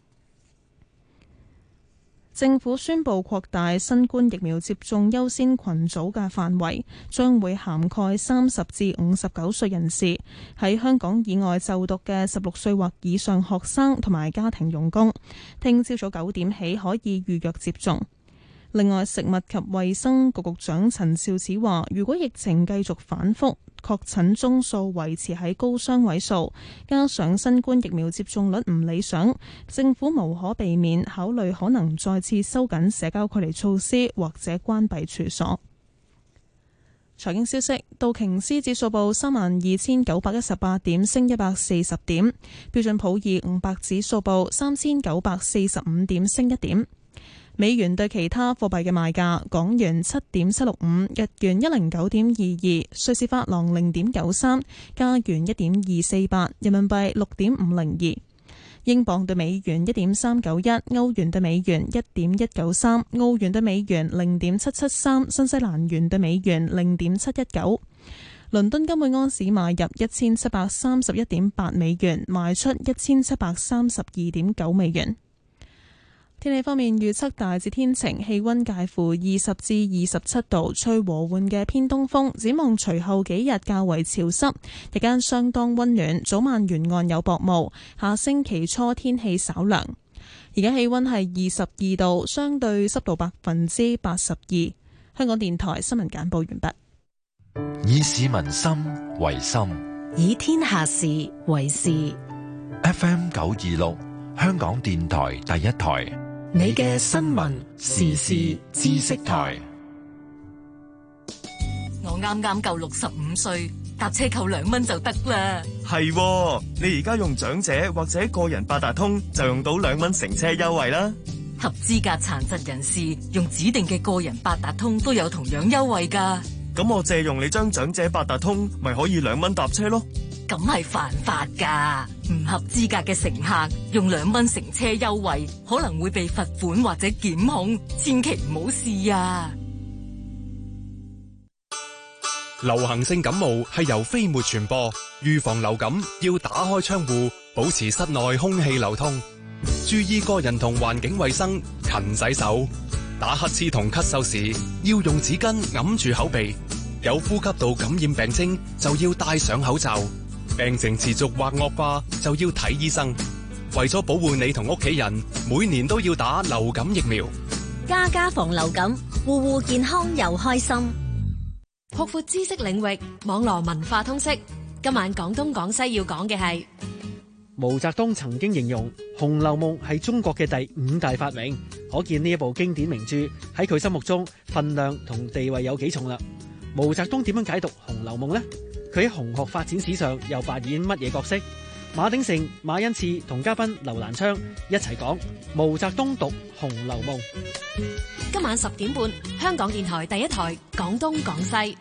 政府宣布擴大新冠疫苗接種優先群組嘅範圍，將會涵蓋三十至五十九歲人士，喺香港以外就讀嘅十六歲或以上學生同埋家庭傭工，聽朝早九點起可以預約接種。另外，食物及衛生局局長陳肇始話，如果疫情繼續反覆，確診宗數維持喺高雙位數，加上新冠疫苗接種率唔理想，政府無可避免考慮可能再次收緊社交距離措施或者關閉處所。財經消息，道瓊斯指數報三萬二千九百一十八點，升一百四十點；標準普爾五百指數報三千九百四十五點，升一點。美元對其他貨幣嘅賣價：港元七點七六五，日元一零九點二二，瑞士法郎零點九三，加元一點二四八，人民幣六點五零二，英鎊對美元一點三九一，歐元對美元一點一九三，澳元對美元零點七七三，新西蘭元對美元零點七一九。倫敦金每安士買入一千七百三十一點八美元，賣出一千七百三十二點九美元。天氣方面，預測大致天晴，氣溫介乎二十至二十七度，吹和緩嘅偏東風。展望隨後幾日較為潮濕，日間相當溫暖，早晚沿岸有薄霧。下星期初天氣稍涼。而家氣溫係二十二度，相對濕度百分之八十二。香港電台新聞簡報完畢。 以市民心為心， 以天下事為事。 F M 九二六，香港電台第一台。 你嘅新聞時事知識台。 我啱啱夠六十五歲，搭車扣兩蚊就得啦。 係喎，你而家用長者或者個人八達通就用到兩蚊乘車優惠啦。 合資格殘疾人士用指定嘅個人八達通都有同樣優惠㗎。 咁我借用你張長者八達通，咪可以兩蚊搭車咯。 咁係犯法㗎，唔合資格嘅乘客用兩蚊乘車優惠，可能會被罰款或者檢控，千祈唔好試啊！ 流行性感冒係由飛沫傳播，預防流感要打開窗戶，保持室內空氣流通，注意個人同環境衛生，勤洗手。打乞嗤同咳嗽時要用紙巾揞住口鼻，有呼吸道感染病徵就要戴上口罩，病情持續或惡化就要睇醫生。為咗保護你同屋企人，每年都要打流感疫苗。 家家防流感，戶戶健康又開心。 擴闊知識領域，網絡文化通識。今晚廣東廣西要講嘅係毛澤東曾經形容《紅樓夢》係中國嘅第五大發明，可見呢一部經典名著喺佢心目中分量同地位有幾重啦。毛澤東點樣解讀《紅樓夢》呢？佢喺紅學發展史上又扮演乜嘢角色？馬鼎盛、馬恩賜同嘉賓劉蘭昌一齊講毛澤東讀《紅樓夢》。 今晚十點半，香港電台第一台廣東廣西。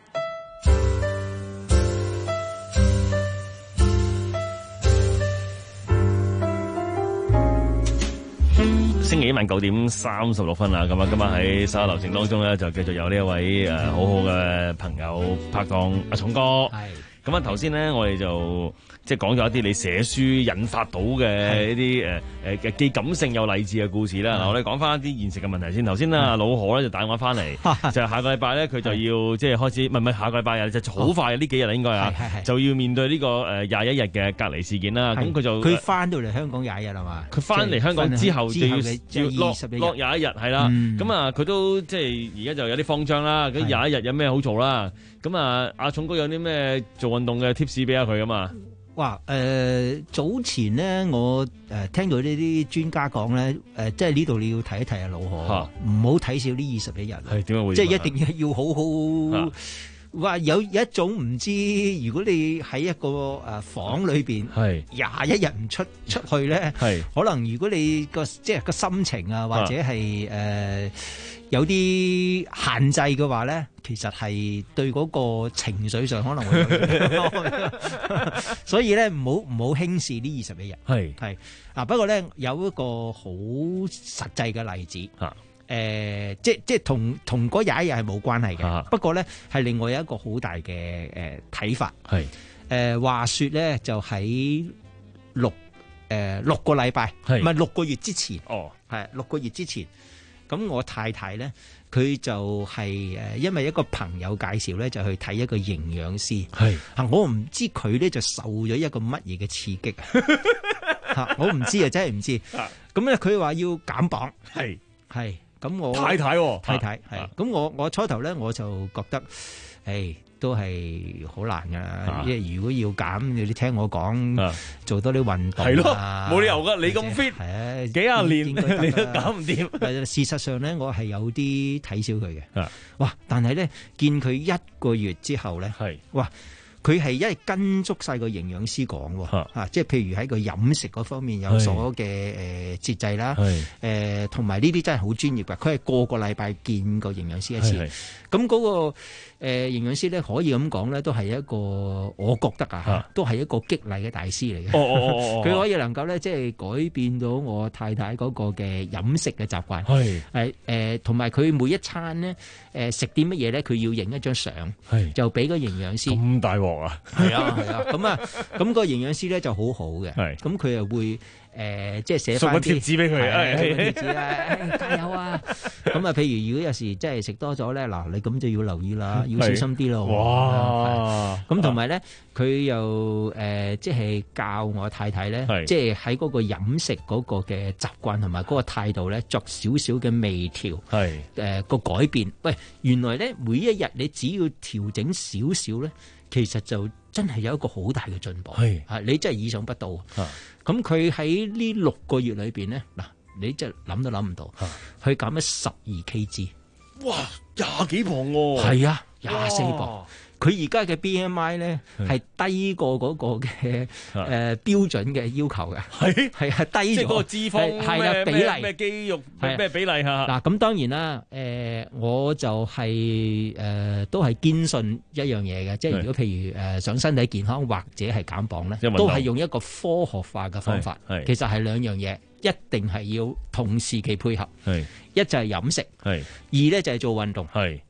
星期一晚九點三十六分啦，咁啊，今晚喺稍後流程當中咧，就繼續有呢一位誒、呃、好好嘅朋友拍檔阿重哥。係咁啊，頭先咧我哋就即係講咗一啲你寫書引發到嘅一啲誒誒嘅既感性又勵志嘅故事啦。嗱，我哋講翻一啲現實嘅問題先。頭先啊，老何咧就打電話翻嚟，就係下個禮拜咧佢就要即係開始，唔係唔係下個禮拜啊，就好快呢幾日啦應該啊，就要面對呢個誒廿一日嘅隔離事件啦。咁佢就佢翻到嚟香港廿一日係嘛？ 佢翻嚟香港之後就要要落落廿一日係啦。咁啊，佢都即係而家就有啲慌張啦。咁廿一日有咩好做啦？咁啊，阿重哥有啲咩做運動嘅 tips 俾下佢㗎嘛？ 哇！誒、呃、早前咧，我誒、呃、聽到呢啲專家講咧，誒、呃、即係呢度你要睇一睇啊，老何，唔好睇少呢二十一日。係點解會？即係一定要好好。話有有一種唔知，如果你喺一個誒房裏邊，廿一日唔出出去咧，可能如果你個即係個心情啊，或者係誒、呃、有啲限制嘅話咧，其實係對嗰個情緒上可能會有，所以咧唔好唔好輕視呢二十一日。係係啊，不過咧有一個好實際嘅例子。誒、呃，即即同同嗰廿一日係冇關係嘅、啊，不過咧係另外有一個好大嘅誒睇法。係誒、呃、話説咧，就喺六誒、呃、六個禮拜，唔係六個月之前。哦，係六個月之前。咁我太太咧，佢就係誒因為一個朋友介紹咧，就去睇一個營養師。係啊，我唔知佢咧就受咗一個乜嘢嘅刺激嚇，我唔知啊，真係唔知。咁咧佢話要減磅，係係。咁我太太、哦、 太太係，咁、啊、我我初頭咧我就覺得，誒、哎、都係好難噶啦，因、啊、為如果要減，你聽我講、啊，做多啲運動係咯，冇理由噶，你咁 fit，係啊，幾廿年你都搞唔掂。事實上咧，我係有啲睇小佢嘅，哇！但係咧見佢一個月之後咧，係哇。佢係因為跟足晒個營養師講喎、啊啊，即係譬如喺個飲食嗰方面有所嘅誒節制啦，誒同埋呢啲真係好專業㗎。佢係個個禮拜見個營養師一次，咁嗰、嗰個誒、呃、營養師咧可以咁講咧，都係一個我覺得啊，都係一個激勵嘅大師嚟嘅。佢、哦哦哦、可以能夠咧即係改變到我太太嗰個嘅飲食嘅習慣，係誒同埋佢每一餐咧誒食啲乜嘢咧，佢要影一張相，就俾個營養師。咁大鑊啊！係啊係啊，咁啊咁個營養師咧就好好嘅，咁佢又會誒、呃、即係寫翻啲貼紙俾佢，送個貼紙啦，加油啊！咁啊，譬如如果有時真係食多咗咧，嗱你咁就要留意啦，要小心啲咯。哇！咁同埋咧，佢又誒、呃、即係教我太太咧，即係喺嗰個飲食嗰個嘅習慣同埋嗰個態度咧，作少少嘅微調，係誒個改變。喂，原來咧每一日你只要調整少少咧。其實就真係有一個好大嘅進步，係啊！你真係意想不到。咁佢喺呢六個月裏邊咧，嗱，你真係諗都諗唔到，佢減咗十二 K G， 哇，廿幾磅喎！係啊，廿四磅。佢而家嘅 B M I 咧係低過嗰個嘅誒標準嘅要求嘅，係係係低咗，即係嗰個脂肪係啦比例咩肌肉咩比例嚇。嗱咁當然啦，誒我就係誒都係堅信一樣嘢嘅，即係如果譬如誒想身體健康或者係減磅咧，都係用一個科學化嘅方法。其實係兩樣嘢，一定係要同時期配合。係一就係飲食，係二咧就係做運動。係。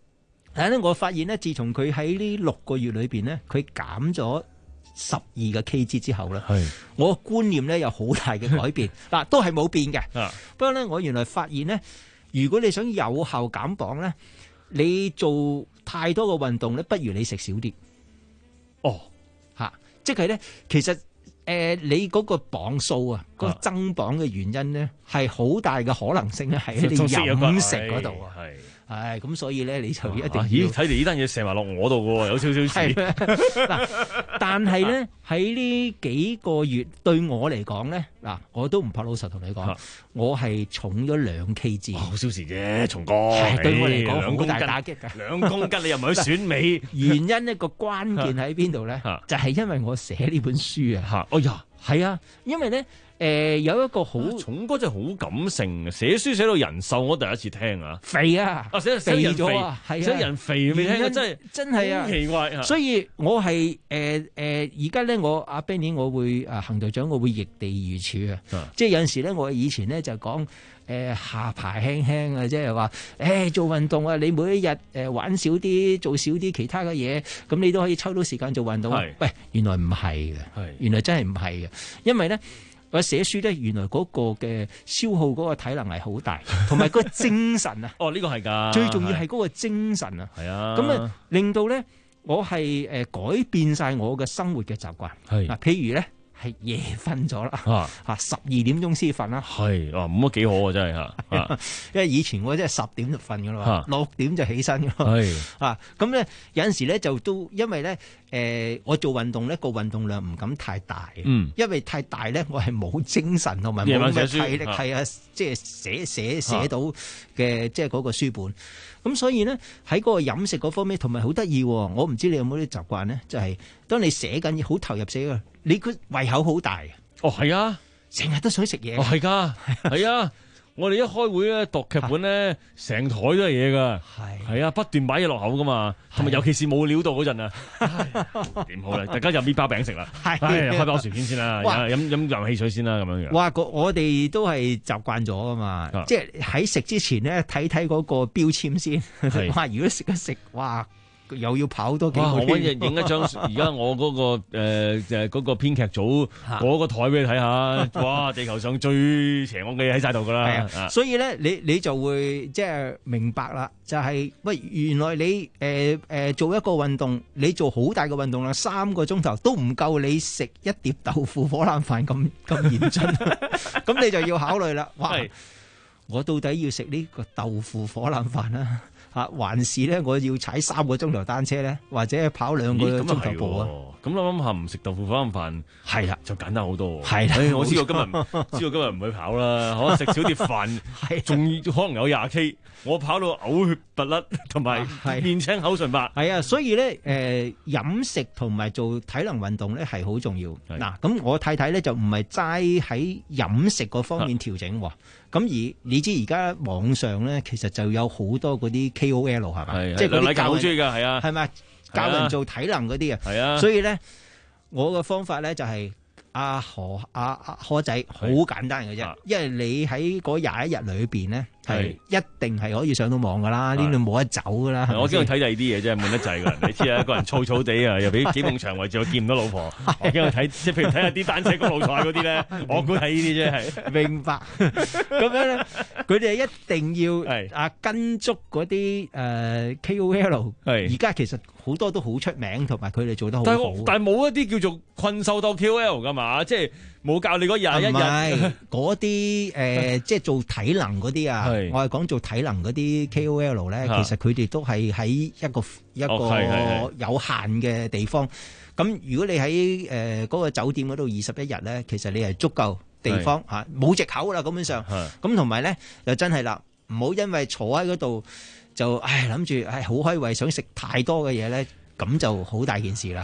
但係咧，我發現咧，自從佢喺呢六個月裏邊咧，佢減咗十二個 kg 之後咧，我個觀念咧有好大嘅改變。嗱，都係冇變嘅。不過咧，我原來發現咧，如果你想有效減磅咧，你做太多嘅運動咧，不如你食少啲。 哦， 嚇，即係咧，其實誒、呃，你嗰個磅數啊，嗰、嗰個增磅嘅原因咧，係好大嘅可能性咧，係喺你飲食嗰度啊。係。係咁，所以咧你就一定要。 咦？睇嚟呢單嘢射埋落我度嘅喎，有少少似。 嗱，但係咧喺呢幾個月對我嚟講咧，嗱，我都唔怕老實同你講，我係重咗兩 kg。好小事啫，松哥。 係對我嚟講好大打擊㗎。 兩公斤你又唔去選美？ 原因一個關鍵喺邊度咧？就係因為我寫呢本書啊。 嚇！哎呀， 係啊，因為咧。誒、呃、有一個好， 重哥真係好感性嘅，寫書寫到人瘦，我第一次聽啊！ 肥啊！ 啊寫肥咗啊！係啊！ 寫人肥未聽啊！真係真係啊！ 好奇怪！ 所以我係誒誒而家咧，我阿 Benny 我會啊行隊長，我會易地而處啊！即係有陣時咧，我以前咧就講誒、呃、下排輕輕啊，即係話誒做運動啊，你每一日誒玩少啲，做少啲其他嘅嘢，咁你都可以抽到時間做運動啊！喂，原來唔係嘅，原來真係唔係嘅，因為咧。我寫書咧，原來嗰個嘅消耗嗰個體能係好大，同埋個精神啊！ 哦，呢、這個係㗎， 最重要係嗰個精神啊！係啊，咁啊令到咧我係誒改變晒我嘅生活嘅習慣。係嗱，譬如咧係夜瞓咗啦，嚇十二點鐘先瞓啦。係啊，咁都幾好啊，真係嚇。因為以前我真係十點就瞓㗎啦嘛，六點就起身㗎。係啊，咁咧有陣時咧就都因為咧。誒、呃，我做運動咧，個運動量唔敢太大，嗯，因為太大咧，我係冇精神同埋冇咩體力，係啊，即係寫寫寫到嘅，即係嗰個書本。咁所以咧喺嗰個飲食嗰方面，同埋好得意，我唔知你有冇啲習慣咧，就係、是、當你寫緊嘢好投入寫嘅，你個胃口好大。 哦，係啊， 成日都想食嘢。 哦，係㗎，係啊。我哋一開會咧讀劇本咧，成台都係嘢噶，係係啊，不斷擺嘢落口噶嘛，同埋尤其是冇料到嗰陣啊，點好咧？大家就搣包餅食啦，係開包薯片先啦，飲飲啖汽水先啦，咁樣樣。 哇！我哋都係習慣咗噶嘛，即係喺食之前咧睇睇嗰個標籤先。哇！如果食一食，哇！又要跑多幾個圈。 我揾日影一張，而家我嗰、那個誒誒嗰個編劇組嗰個台俾你睇下，哇！地球上最邪惡嘅嘢喺晒度噶啦。 係啊，所以咧，你你就會即係明白啦，就係、是、喂，原來你誒誒、呃、做一個運動，你做好大嘅運動啦，三個鐘頭都唔夠你食一碟豆腐火腩飯咁咁嚴峻，咁你就要考慮啦。哇！我到底要食呢個豆腐火腩飯啊？啊，還是咧，我要踩三個鐘頭單車咧，或者跑兩個鐘頭步啊？ 咁諗諗下，唔食豆腐火腩飯係啦， 就簡單好多。 係啦、 哎，我知道今日知道今日唔去跑啦，可能食少啲飯，仲可能有廿 K， 我跑到嘔血不甩，同埋面青口唇白。 係啊，所以咧，誒、呃，飲食同埋做體能運動咧係好重要。嗱，咁我太太咧就唔係齋喺飲食嗰方面調整。咁而你知而家網上咧，其實就有好多嗰啲 K O L 係嘛，即係嗰啲教好中意噶，係啊， 係咪教人做體能嗰啲啊？ 係啊， 所以咧，我嘅方法咧就係、是、阿何阿阿何仔好簡單嘅啫，因為你喺嗰廿一日裏邊咧。係一定係可以上到網噶啦，呢度冇得走噶啦。 我驚佢睇第二啲嘢真係悶得滯噶，你知啊，個人燥燥地啊，又俾幾埲牆圍住，我見唔到老婆。我驚佢睇，即係譬如睇下啲單車公路賽嗰啲咧，我估睇呢啲啫係。 明白。咁樣咧，佢哋一定要啊跟足嗰啲誒 K O L。係。而家其實好多都好出名，同埋佢哋做得好好。 但係冇一啲叫做困獸鬥 K O L 噶嘛，即係冇教你嗰廿一日。唔係嗰啲誒，即係做體能嗰啲啊。我係講做體能嗰啲 K O L 咧，其實佢哋都係喺一個一個有限嘅地方。咁、哦、如果你喺誒嗰個酒店嗰度二十一日咧，其實你係足夠地方嚇，冇藉口啦。根本上，咁同埋咧又真係啦，唔好因為坐喺嗰度就唉諗住唉好開胃，想食太多嘅嘢咧，咁就好大件事啦。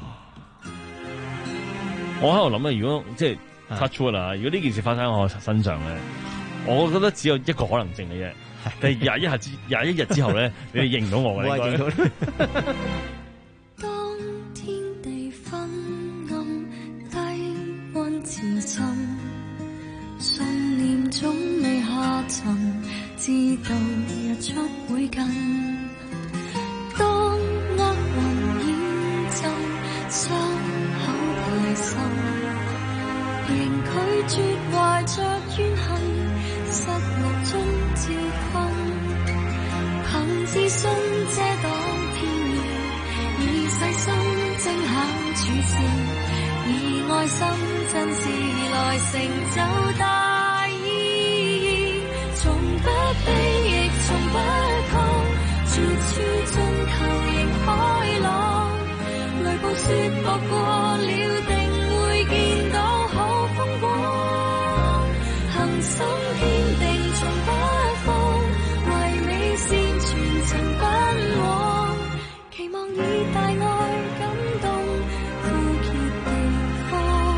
我喺度諗咧，如果即係 touch wood 啦，如果呢件事發生喺我身上咧。我覺得只有一個可能性嘅啫，但係廿一日之廿一日之後咧，你哋認唔到我嘅。我認到你。 當天地昏暗，低溫漸深，信念總未下沉，知道日出會近， 絕懷着怨恨，失落中照困，憑自信遮擋天意，以細心精巧處事，以愛心真摯來成就大意，從不悲亦從不抗，絕處盡頭仍開朗，雷暴雪駁過了定會見到好風光，恆心堅定從不放，為美善全程奔往，期望以大愛感動枯竭地方。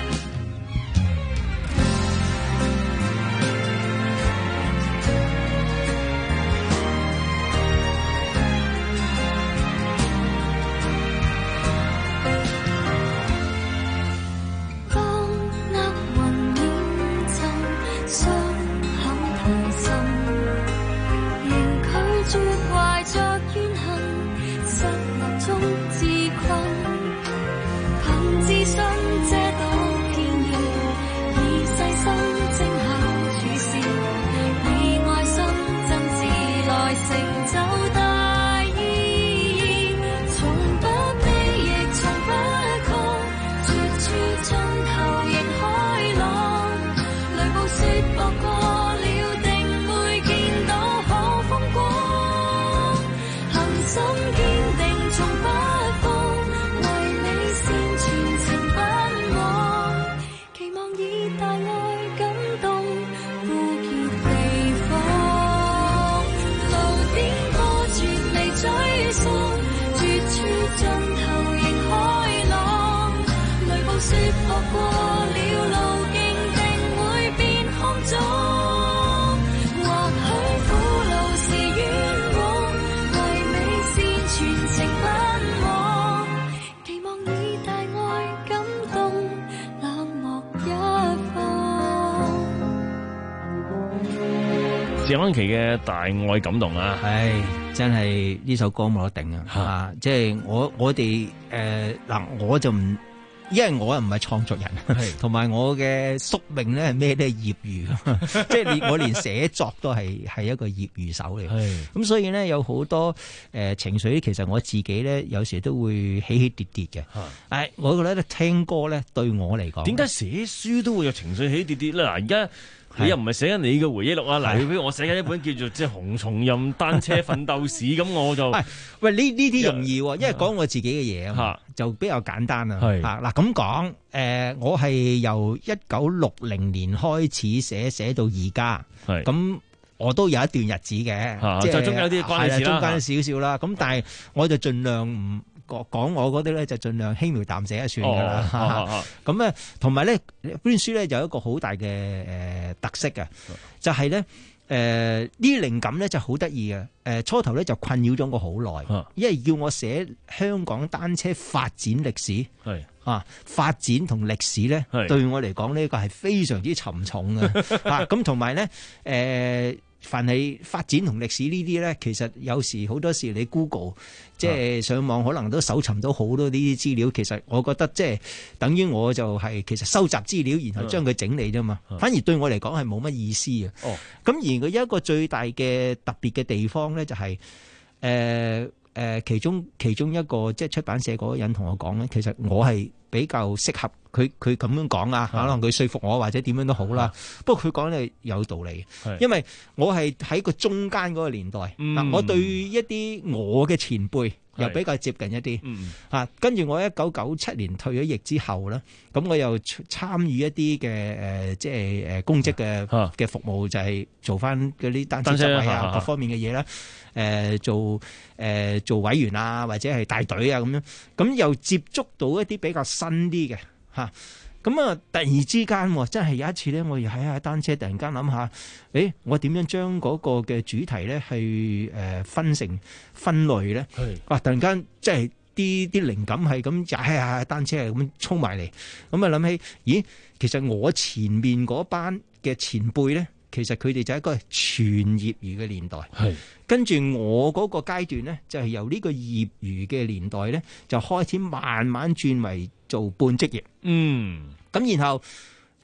謝安琪嘅大愛感動啊， 係真係呢首歌冇得頂啊！啊，即係我我哋誒嗱，我就唔，因為我又唔係創作人，同埋我嘅宿命咧係咩都係業餘，即係連我連寫作都係係一個業餘手嚟。咁所以咧有好多誒、呃、情緒，其實我自己咧有時都會起起跌跌嘅。誒，我覺得咧聽歌咧對我嚟講， 點解寫書都會有情緒起跌跌咧？嗱，而家你又唔係寫緊你嘅回憶錄啊？嗱，譬如我寫緊一本叫做即係《紅松蔭單車奮鬥史》，咁我就喂呢呢啲容易，因為講我自己嘅嘢啊嘛，就比較簡單啊。嚇嗱咁講，誒我係由一九六零年開始寫，寫到而家，咁我都有一段日子嘅，即係中間有啲關係啦，中間少少啦。咁但係我就盡量唔講我嗰啲咧，就盡量輕描淡寫一算噶啦。咁咧，同埋咧，本書咧就有一個好大嘅誒特色嘅，就係咧誒呢啲靈感咧就好得意嘅。誒初頭咧就困擾咗我好耐，因為要我寫香港單車發展歷史，係啊發展同歷史咧對我嚟講呢個係非常之沉重嘅。啊咁同埋咧誒。凡係發展同歷史呢啲咧，其實有時好多時你 Google 即係上網，可能都搜尋到好多呢啲資料。其實我覺得即係等於我就係其實收集資料，然後將佢整理啫嘛。反而對我嚟講係冇乜意思嘅。哦，咁而佢有一個最大嘅特別嘅地方咧，就係誒誒其中其中一個即係出版社嗰個人同我講咧，其實我係比較適合佢佢咁樣講啊，可能佢說服我或者點樣都好啦。不過佢講咧有道理，因為我係喺個中間嗰個年代，嗱、嗯，我對一啲我嘅前輩又比較接近一啲，啊，跟住我一九九七年退咗役之後咧，咁我又參與一啲嘅誒，即係誒公職嘅嘅服務，就係、是、做翻嗰啲單車執位啊，各方面嘅嘢啦。誒、呃、做誒、呃、做委員啊，或者係帶隊啊咁樣，咁又接觸到一啲比較新啲嘅嚇，咁啊突然之間真係有一次咧，我又喺下單車，突然間諗下，誒我點樣將嗰個嘅主題咧去誒分成分類咧？哇！突然間即係啲啲靈感係咁踩下單車係咁衝埋嚟，咁啊諗起，咦，其實我前面嗰班嘅前輩咧。其實佢哋就係一個全業餘嘅年代，跟住我嗰個階段咧，就係由呢個業餘嘅年代咧，就開始慢慢轉為做半職業。嗯，咁然後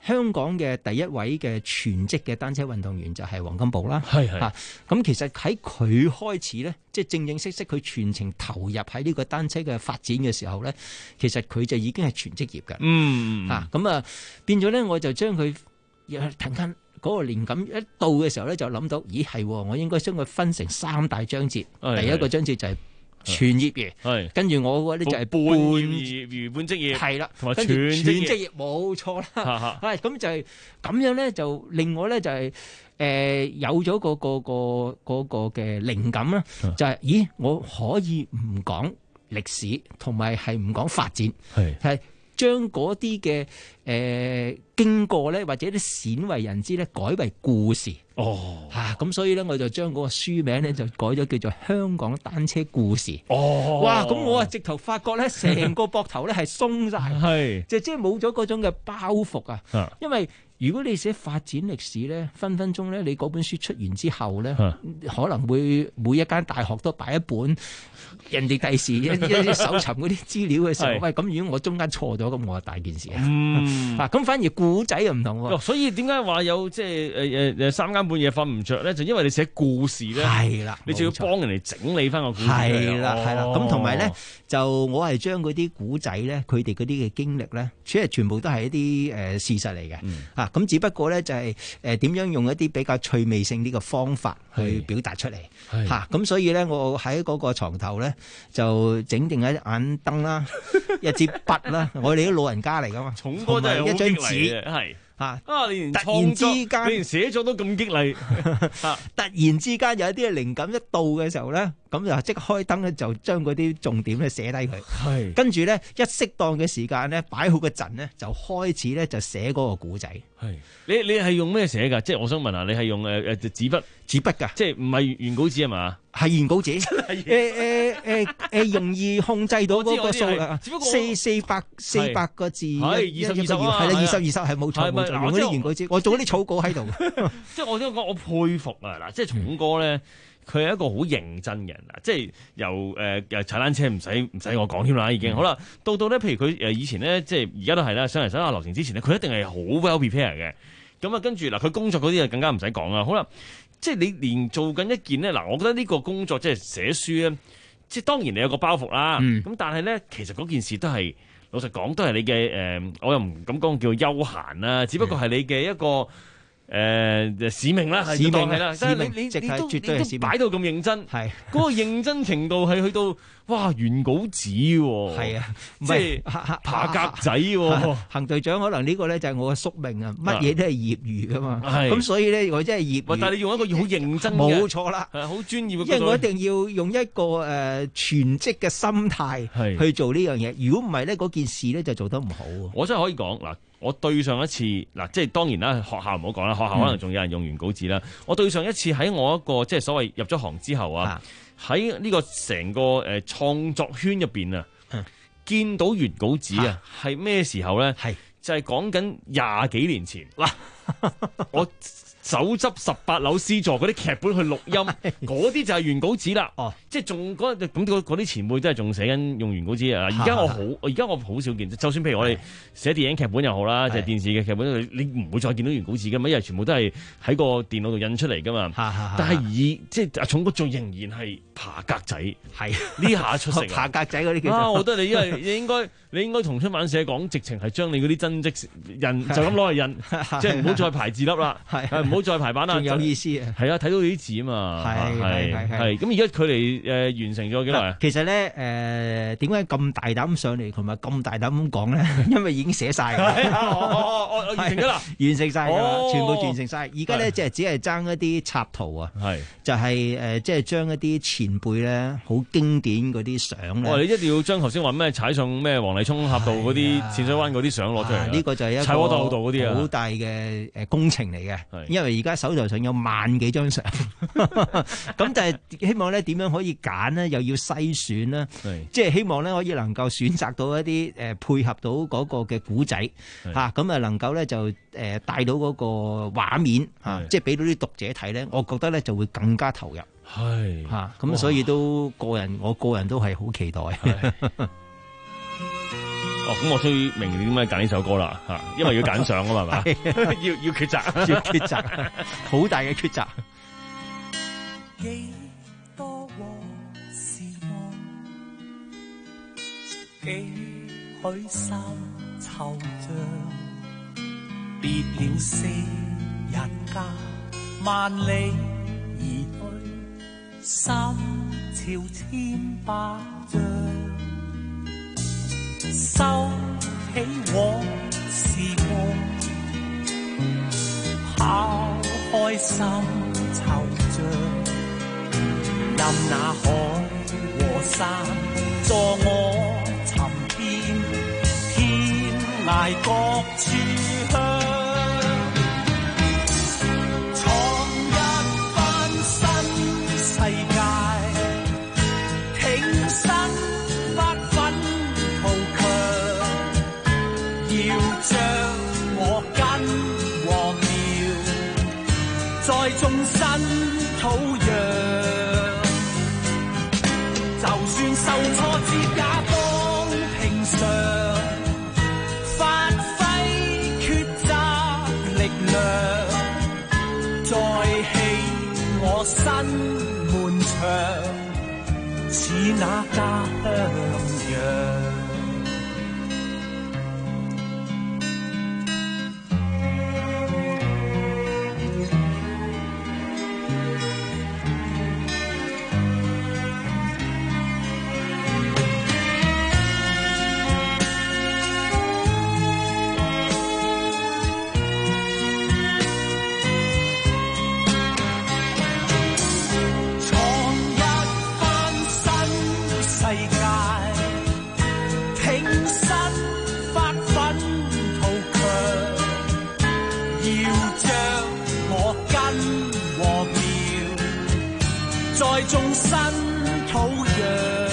香港嘅第一位嘅全職嘅單車運動員就係黃金寶啦。 係係啊，咁其實喺佢開始咧，即係正正式式佢全程投入喺呢個單車嘅發展嘅時候咧，其實佢就已經係全職業㗎。 嗯， 嚇咁啊，變咗咧，我就將佢突然間嗰個靈感一到嘅時候咧，就諗到，咦係，我應該將佢分成三大章節。第一個章節就係全業餘， 係跟住我嗰啲就係半業餘半職業， 係啦， 同埋跟全住全職職業， 業冇錯哈啦。 哈係咁就係咁樣咧，就令我咧就係誒有咗個個個嗰個嘅靈感啦，就係咦我可以唔講歷史，同埋係唔講發展， 係係將嗰啲嘅誒經過咧，或者啲鮮為人知咧，改為故事。 哦， 嚇咁、啊、所以咧，我就將嗰個書名咧就改咗叫做《香港單車故事》。 哦， 哇！咁我啊直頭發覺咧，成個膊頭咧係鬆晒， 係就即係冇咗嗰種嘅包袱啊。 啊因為如果你寫發展歷史咧，分分鐘咧，你嗰本書出完之後咧， 啊可能會每一間大學都擺一本。人哋第時一一搜尋嗰啲資料嘅時候， 係喂，咁如果我中間錯咗，咁我就大件事啊！ 嗯啊，咁反而故仔又唔同喎。 哦所以點解話有即係誒誒誒三更半夜瞓唔着咧？就因為你寫故事咧， 係啦， 你就要幫人哋整理翻個故事。 係啦，係啦。咁同埋咧哦， 就我係將嗰啲古仔咧，佢哋嗰啲嘅經歷咧，其實全部都係一啲誒事實嚟嘅。 嗯啊，咁只不過咧就係誒點樣用一啲比較趣味性呢個方法去表達出嚟。 係嚇，咁所以咧，我喺嗰個牀頭咧就整定一盞燈啦，一支筆啦，我哋啲老人家嚟噶嘛， 重哥真係好一張激勵紙嘅，係嚇。 啊！你連突然之創作間你連寫作都咁激勵， 突然之間有一啲嘅靈感一到嘅時候咧，咁就即刻開燈咧，就將嗰啲重點咧寫低佢。 係跟住咧一適當嘅時間咧，擺好個陣咧，就開始咧就寫嗰個古仔。 係你你係用咩寫㗎？即係我想問下，你係用誒誒紙筆紙筆㗎？ 即係唔係原稿紙係嘛？ 係原稿紙，誒誒誒誒，容易控制到嗰個數量啊，四四百四百個字， 係二十二十係啦，二十二十係冇錯冇錯，用嗰啲原稿紙，我做嗰啲草稿喺度。 即係我都講，我佩服啊！嗱，即係松哥咧，佢係一個好認真嘅人啊！即係由誒誒踩單車唔使唔使我講添啦，已經好啦。到到咧，譬如佢誒以前咧，即係而家都係啦，上嚟上下流程之前咧，佢一定係好 well prepare 嘅。咁啊，跟住嗱，佢工作嗰啲就更加唔使講啦。好啦。即係你連做緊一件咧，嗱，我覺得呢個工作即係寫書咧，即係當然你有個包袱啦。咁、嗯、但係咧，其實嗰件事都係老實講，都係你嘅誒、呃，我又唔敢講叫休閒啦，只不過係你嘅一個誒、呃、使命啦， 使命係啦。但係你你直係你都絕對係使命， 擺到咁認真， 係嗰個認真程度係去到。哇！原稿紙喎， 係啊， 即係爬格仔喎。 行隊長可能呢個咧就係我嘅宿命啊，乜嘢都係業餘噶嘛。 係咁所以咧，我真係業餘。 但係你用一個好認真嘅， 冇錯啦， 係好專業嘅。 因為我一定要用一個誒全職嘅心態去做呢樣嘢。如果唔係咧，嗰件事咧就做得唔好。 我真係可以講嗱，我對上一次嗱，即係當然啦，學校唔好講啦，學校可能仲有人用原稿紙啦。嗯、我對上一次喺我一個即係所謂入咗行之後啊。喺呢個成個誒創作圈入邊啊，嗯、見到原稿紙啊，係咩時候咧？係就係講緊廿幾年前嗱，我手執十八樓 C 座嗰啲劇本去錄音，嗰啲就係原稿紙啦。哦，即係仲嗰咁嗰啲前輩都係仲寫緊用原稿紙啊！而家我好，而家我好少見，就算譬如我哋寫電影劇本又好啦，就係電視嘅劇本，你唔會再見到原稿紙噶嘛，因為全部都係喺個電腦度印出嚟噶嘛。但係以即係阿重哥仲仍然係爬格仔，係呢下出色。 爬格仔嗰啲叫啊，我覺得你因為你應該你應該同出版社講，直情係將你嗰啲真跡印就咁攞嚟印，即係唔好再排字粒啦。唔好再排版啦， 仲有意思啊！ 係啊，睇到你啲字啊嘛， 係係係。 咁而家距離誒完成咗幾耐啊？ 其實咧誒，點解咁大膽上嚟同埋咁大膽咁講咧？因為已經寫晒㗎啦， 我完成咗啦， 完成晒㗎啦，全部完成晒。而家咧即係只係爭一啲插圖啊，係就係誒，即係將一啲前輩咧好經典嗰啲相咧。 哦，你一定要將頭先話咩踩上咩黃泥涌峽道嗰啲淺水灣嗰啲相攞出嚟。 呢個就係一個踩窩道嗰啲啊， 好大嘅誒工程嚟嘅。因為而家手頭上有萬幾張相，咁就係希望咧點樣可以揀呢？又要篩選啦，即係希望咧可以能夠選擇到一啲誒配合到嗰個嘅古仔嚇，咁啊能夠咧就誒帶到嗰個畫面嚇，即係俾到啲讀者睇咧，我覺得咧就會更加投入。 係嚇，咁所以都個人，我個人都係好期待。 哦， 哦，咁我終於明你點解揀呢首歌啦嚇，因為要揀相啊嘛，係嘛？要要抉擇， 要抉擇，好大嘅抉擇。 幾多往事夢，幾許心惆悵，別了昔日家，萬里而去，心潮千百丈。收起往事夢，拋開心惆悵，任那海和山助我尋遍天涯各處鄉，創一番新世界，挺身發奮圖強，要將我根和苗再種新土壤。就算受挫折也當平常，發揮抉擇力量，再起我新門牆，似那家鄉樣。再種新土壤，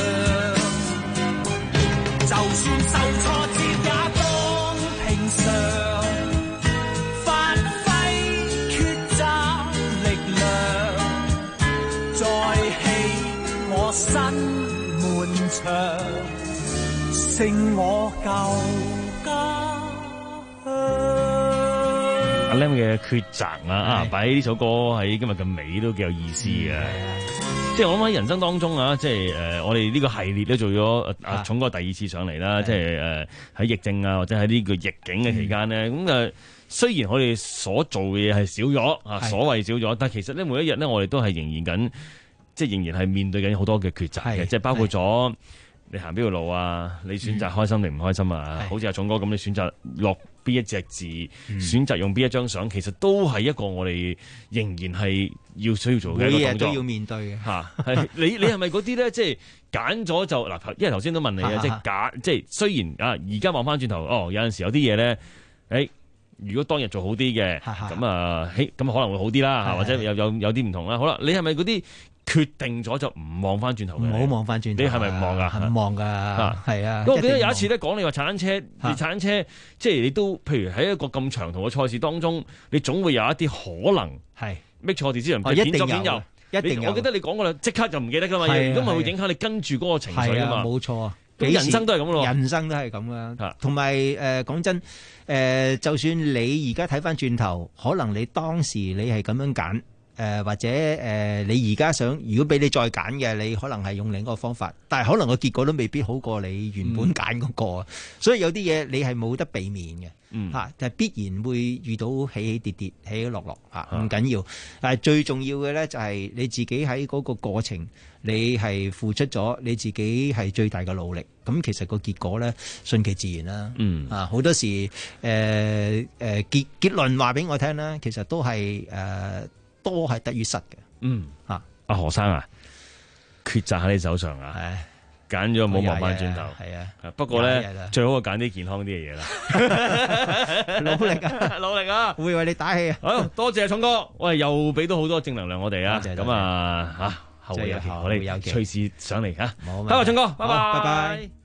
就算受挫折也當平常，發揮抉擇力量，再起我新門牆，勝我舊家鄉。 阿 Lam 嘅抉擇啊，啊擺呢首歌喺今日嘅尾都幾有意思嘅。即係我諗喺人生當中啊，即係誒、呃，我哋呢個系列都做咗阿重哥第二次上嚟啦，即係誒喺疫症啊，或者喺呢個逆境嘅期間咧，咁、嗯、誒、呃、雖然我哋所做嘅嘢係少咗啊，所謂少咗，但係其實咧每一日咧，我哋都係仍然緊，即係仍然係面對緊好多嘅抉擇嘅，即係包括咗你行邊條路啊，你選擇開心定唔開心啊？好似阿重哥咁，你選擇落邊一隻字，嗯、選擇用邊一張相，其實都係一個我哋仍然係要需要做嘅一個動作， 都要面對嘅嚇。係你你係咪嗰啲咧？即係揀咗就嗱，因為頭先都問你啊，即係揀即係雖然啊，而家望翻轉頭，哦，有陣時有啲嘢咧，誒、欸，如果當日做好啲嘅，咁啊，咁可能會好啲啦，或者有有有啲唔同啦。好啦，你係咪嗰啲？決定咗就唔望翻轉頭嘅， 唔好望翻轉頭。 你係咪唔望噶？ 唔望噶，係啊。 我記得有一次咧，講你話踩單車，你踩單車，即係你都，譬如喺一個咁長途嘅賽事當中，你總會有一啲可能係 make 錯decision， 一定有，一定有。 我記得你講過啦，即刻就唔記得噶嘛，如果咪會影響你跟住嗰個情緒啊嘛。 冇錯， 咁人生都係咁咯， 人生都係咁啦。同埋誒，講真，誒，就算你而家睇翻轉頭，可能你當時你係咁樣揀。誒、呃、或者誒、呃、你而家想，如果俾你再揀嘅，你可能係用另一個方法，但係可能個結果都未必好過你原本揀嗰個，嗯、所以有啲嘢你係冇得避免嘅，嚇、嗯啊，就係、必然會遇到起起跌跌、起起落落嚇，唔、啊、緊要。但係最重要嘅咧就係你自己喺嗰個過程，你係付出咗你自己係最大嘅努力，咁其實個結果咧順其自然啦。嗯啊，好多時誒誒、呃、結結論話俾我聽啦，其實都係誒。呃多係得於失嘅，嗯嚇， 阿何生啊，抉擇喺你手上啊，揀咗冇望翻轉頭， 係啊， 不過咧最好係揀啲健康啲嘅嘢啦， 努力啊， 努力啊， 會為你打氣啊， 好多謝重哥，喂，又俾到好多正能量我哋啊， 多謝， 咁啊嚇，後會有期，我哋隨時上嚟嚇， 好， 多謝重哥，拜拜， 拜拜。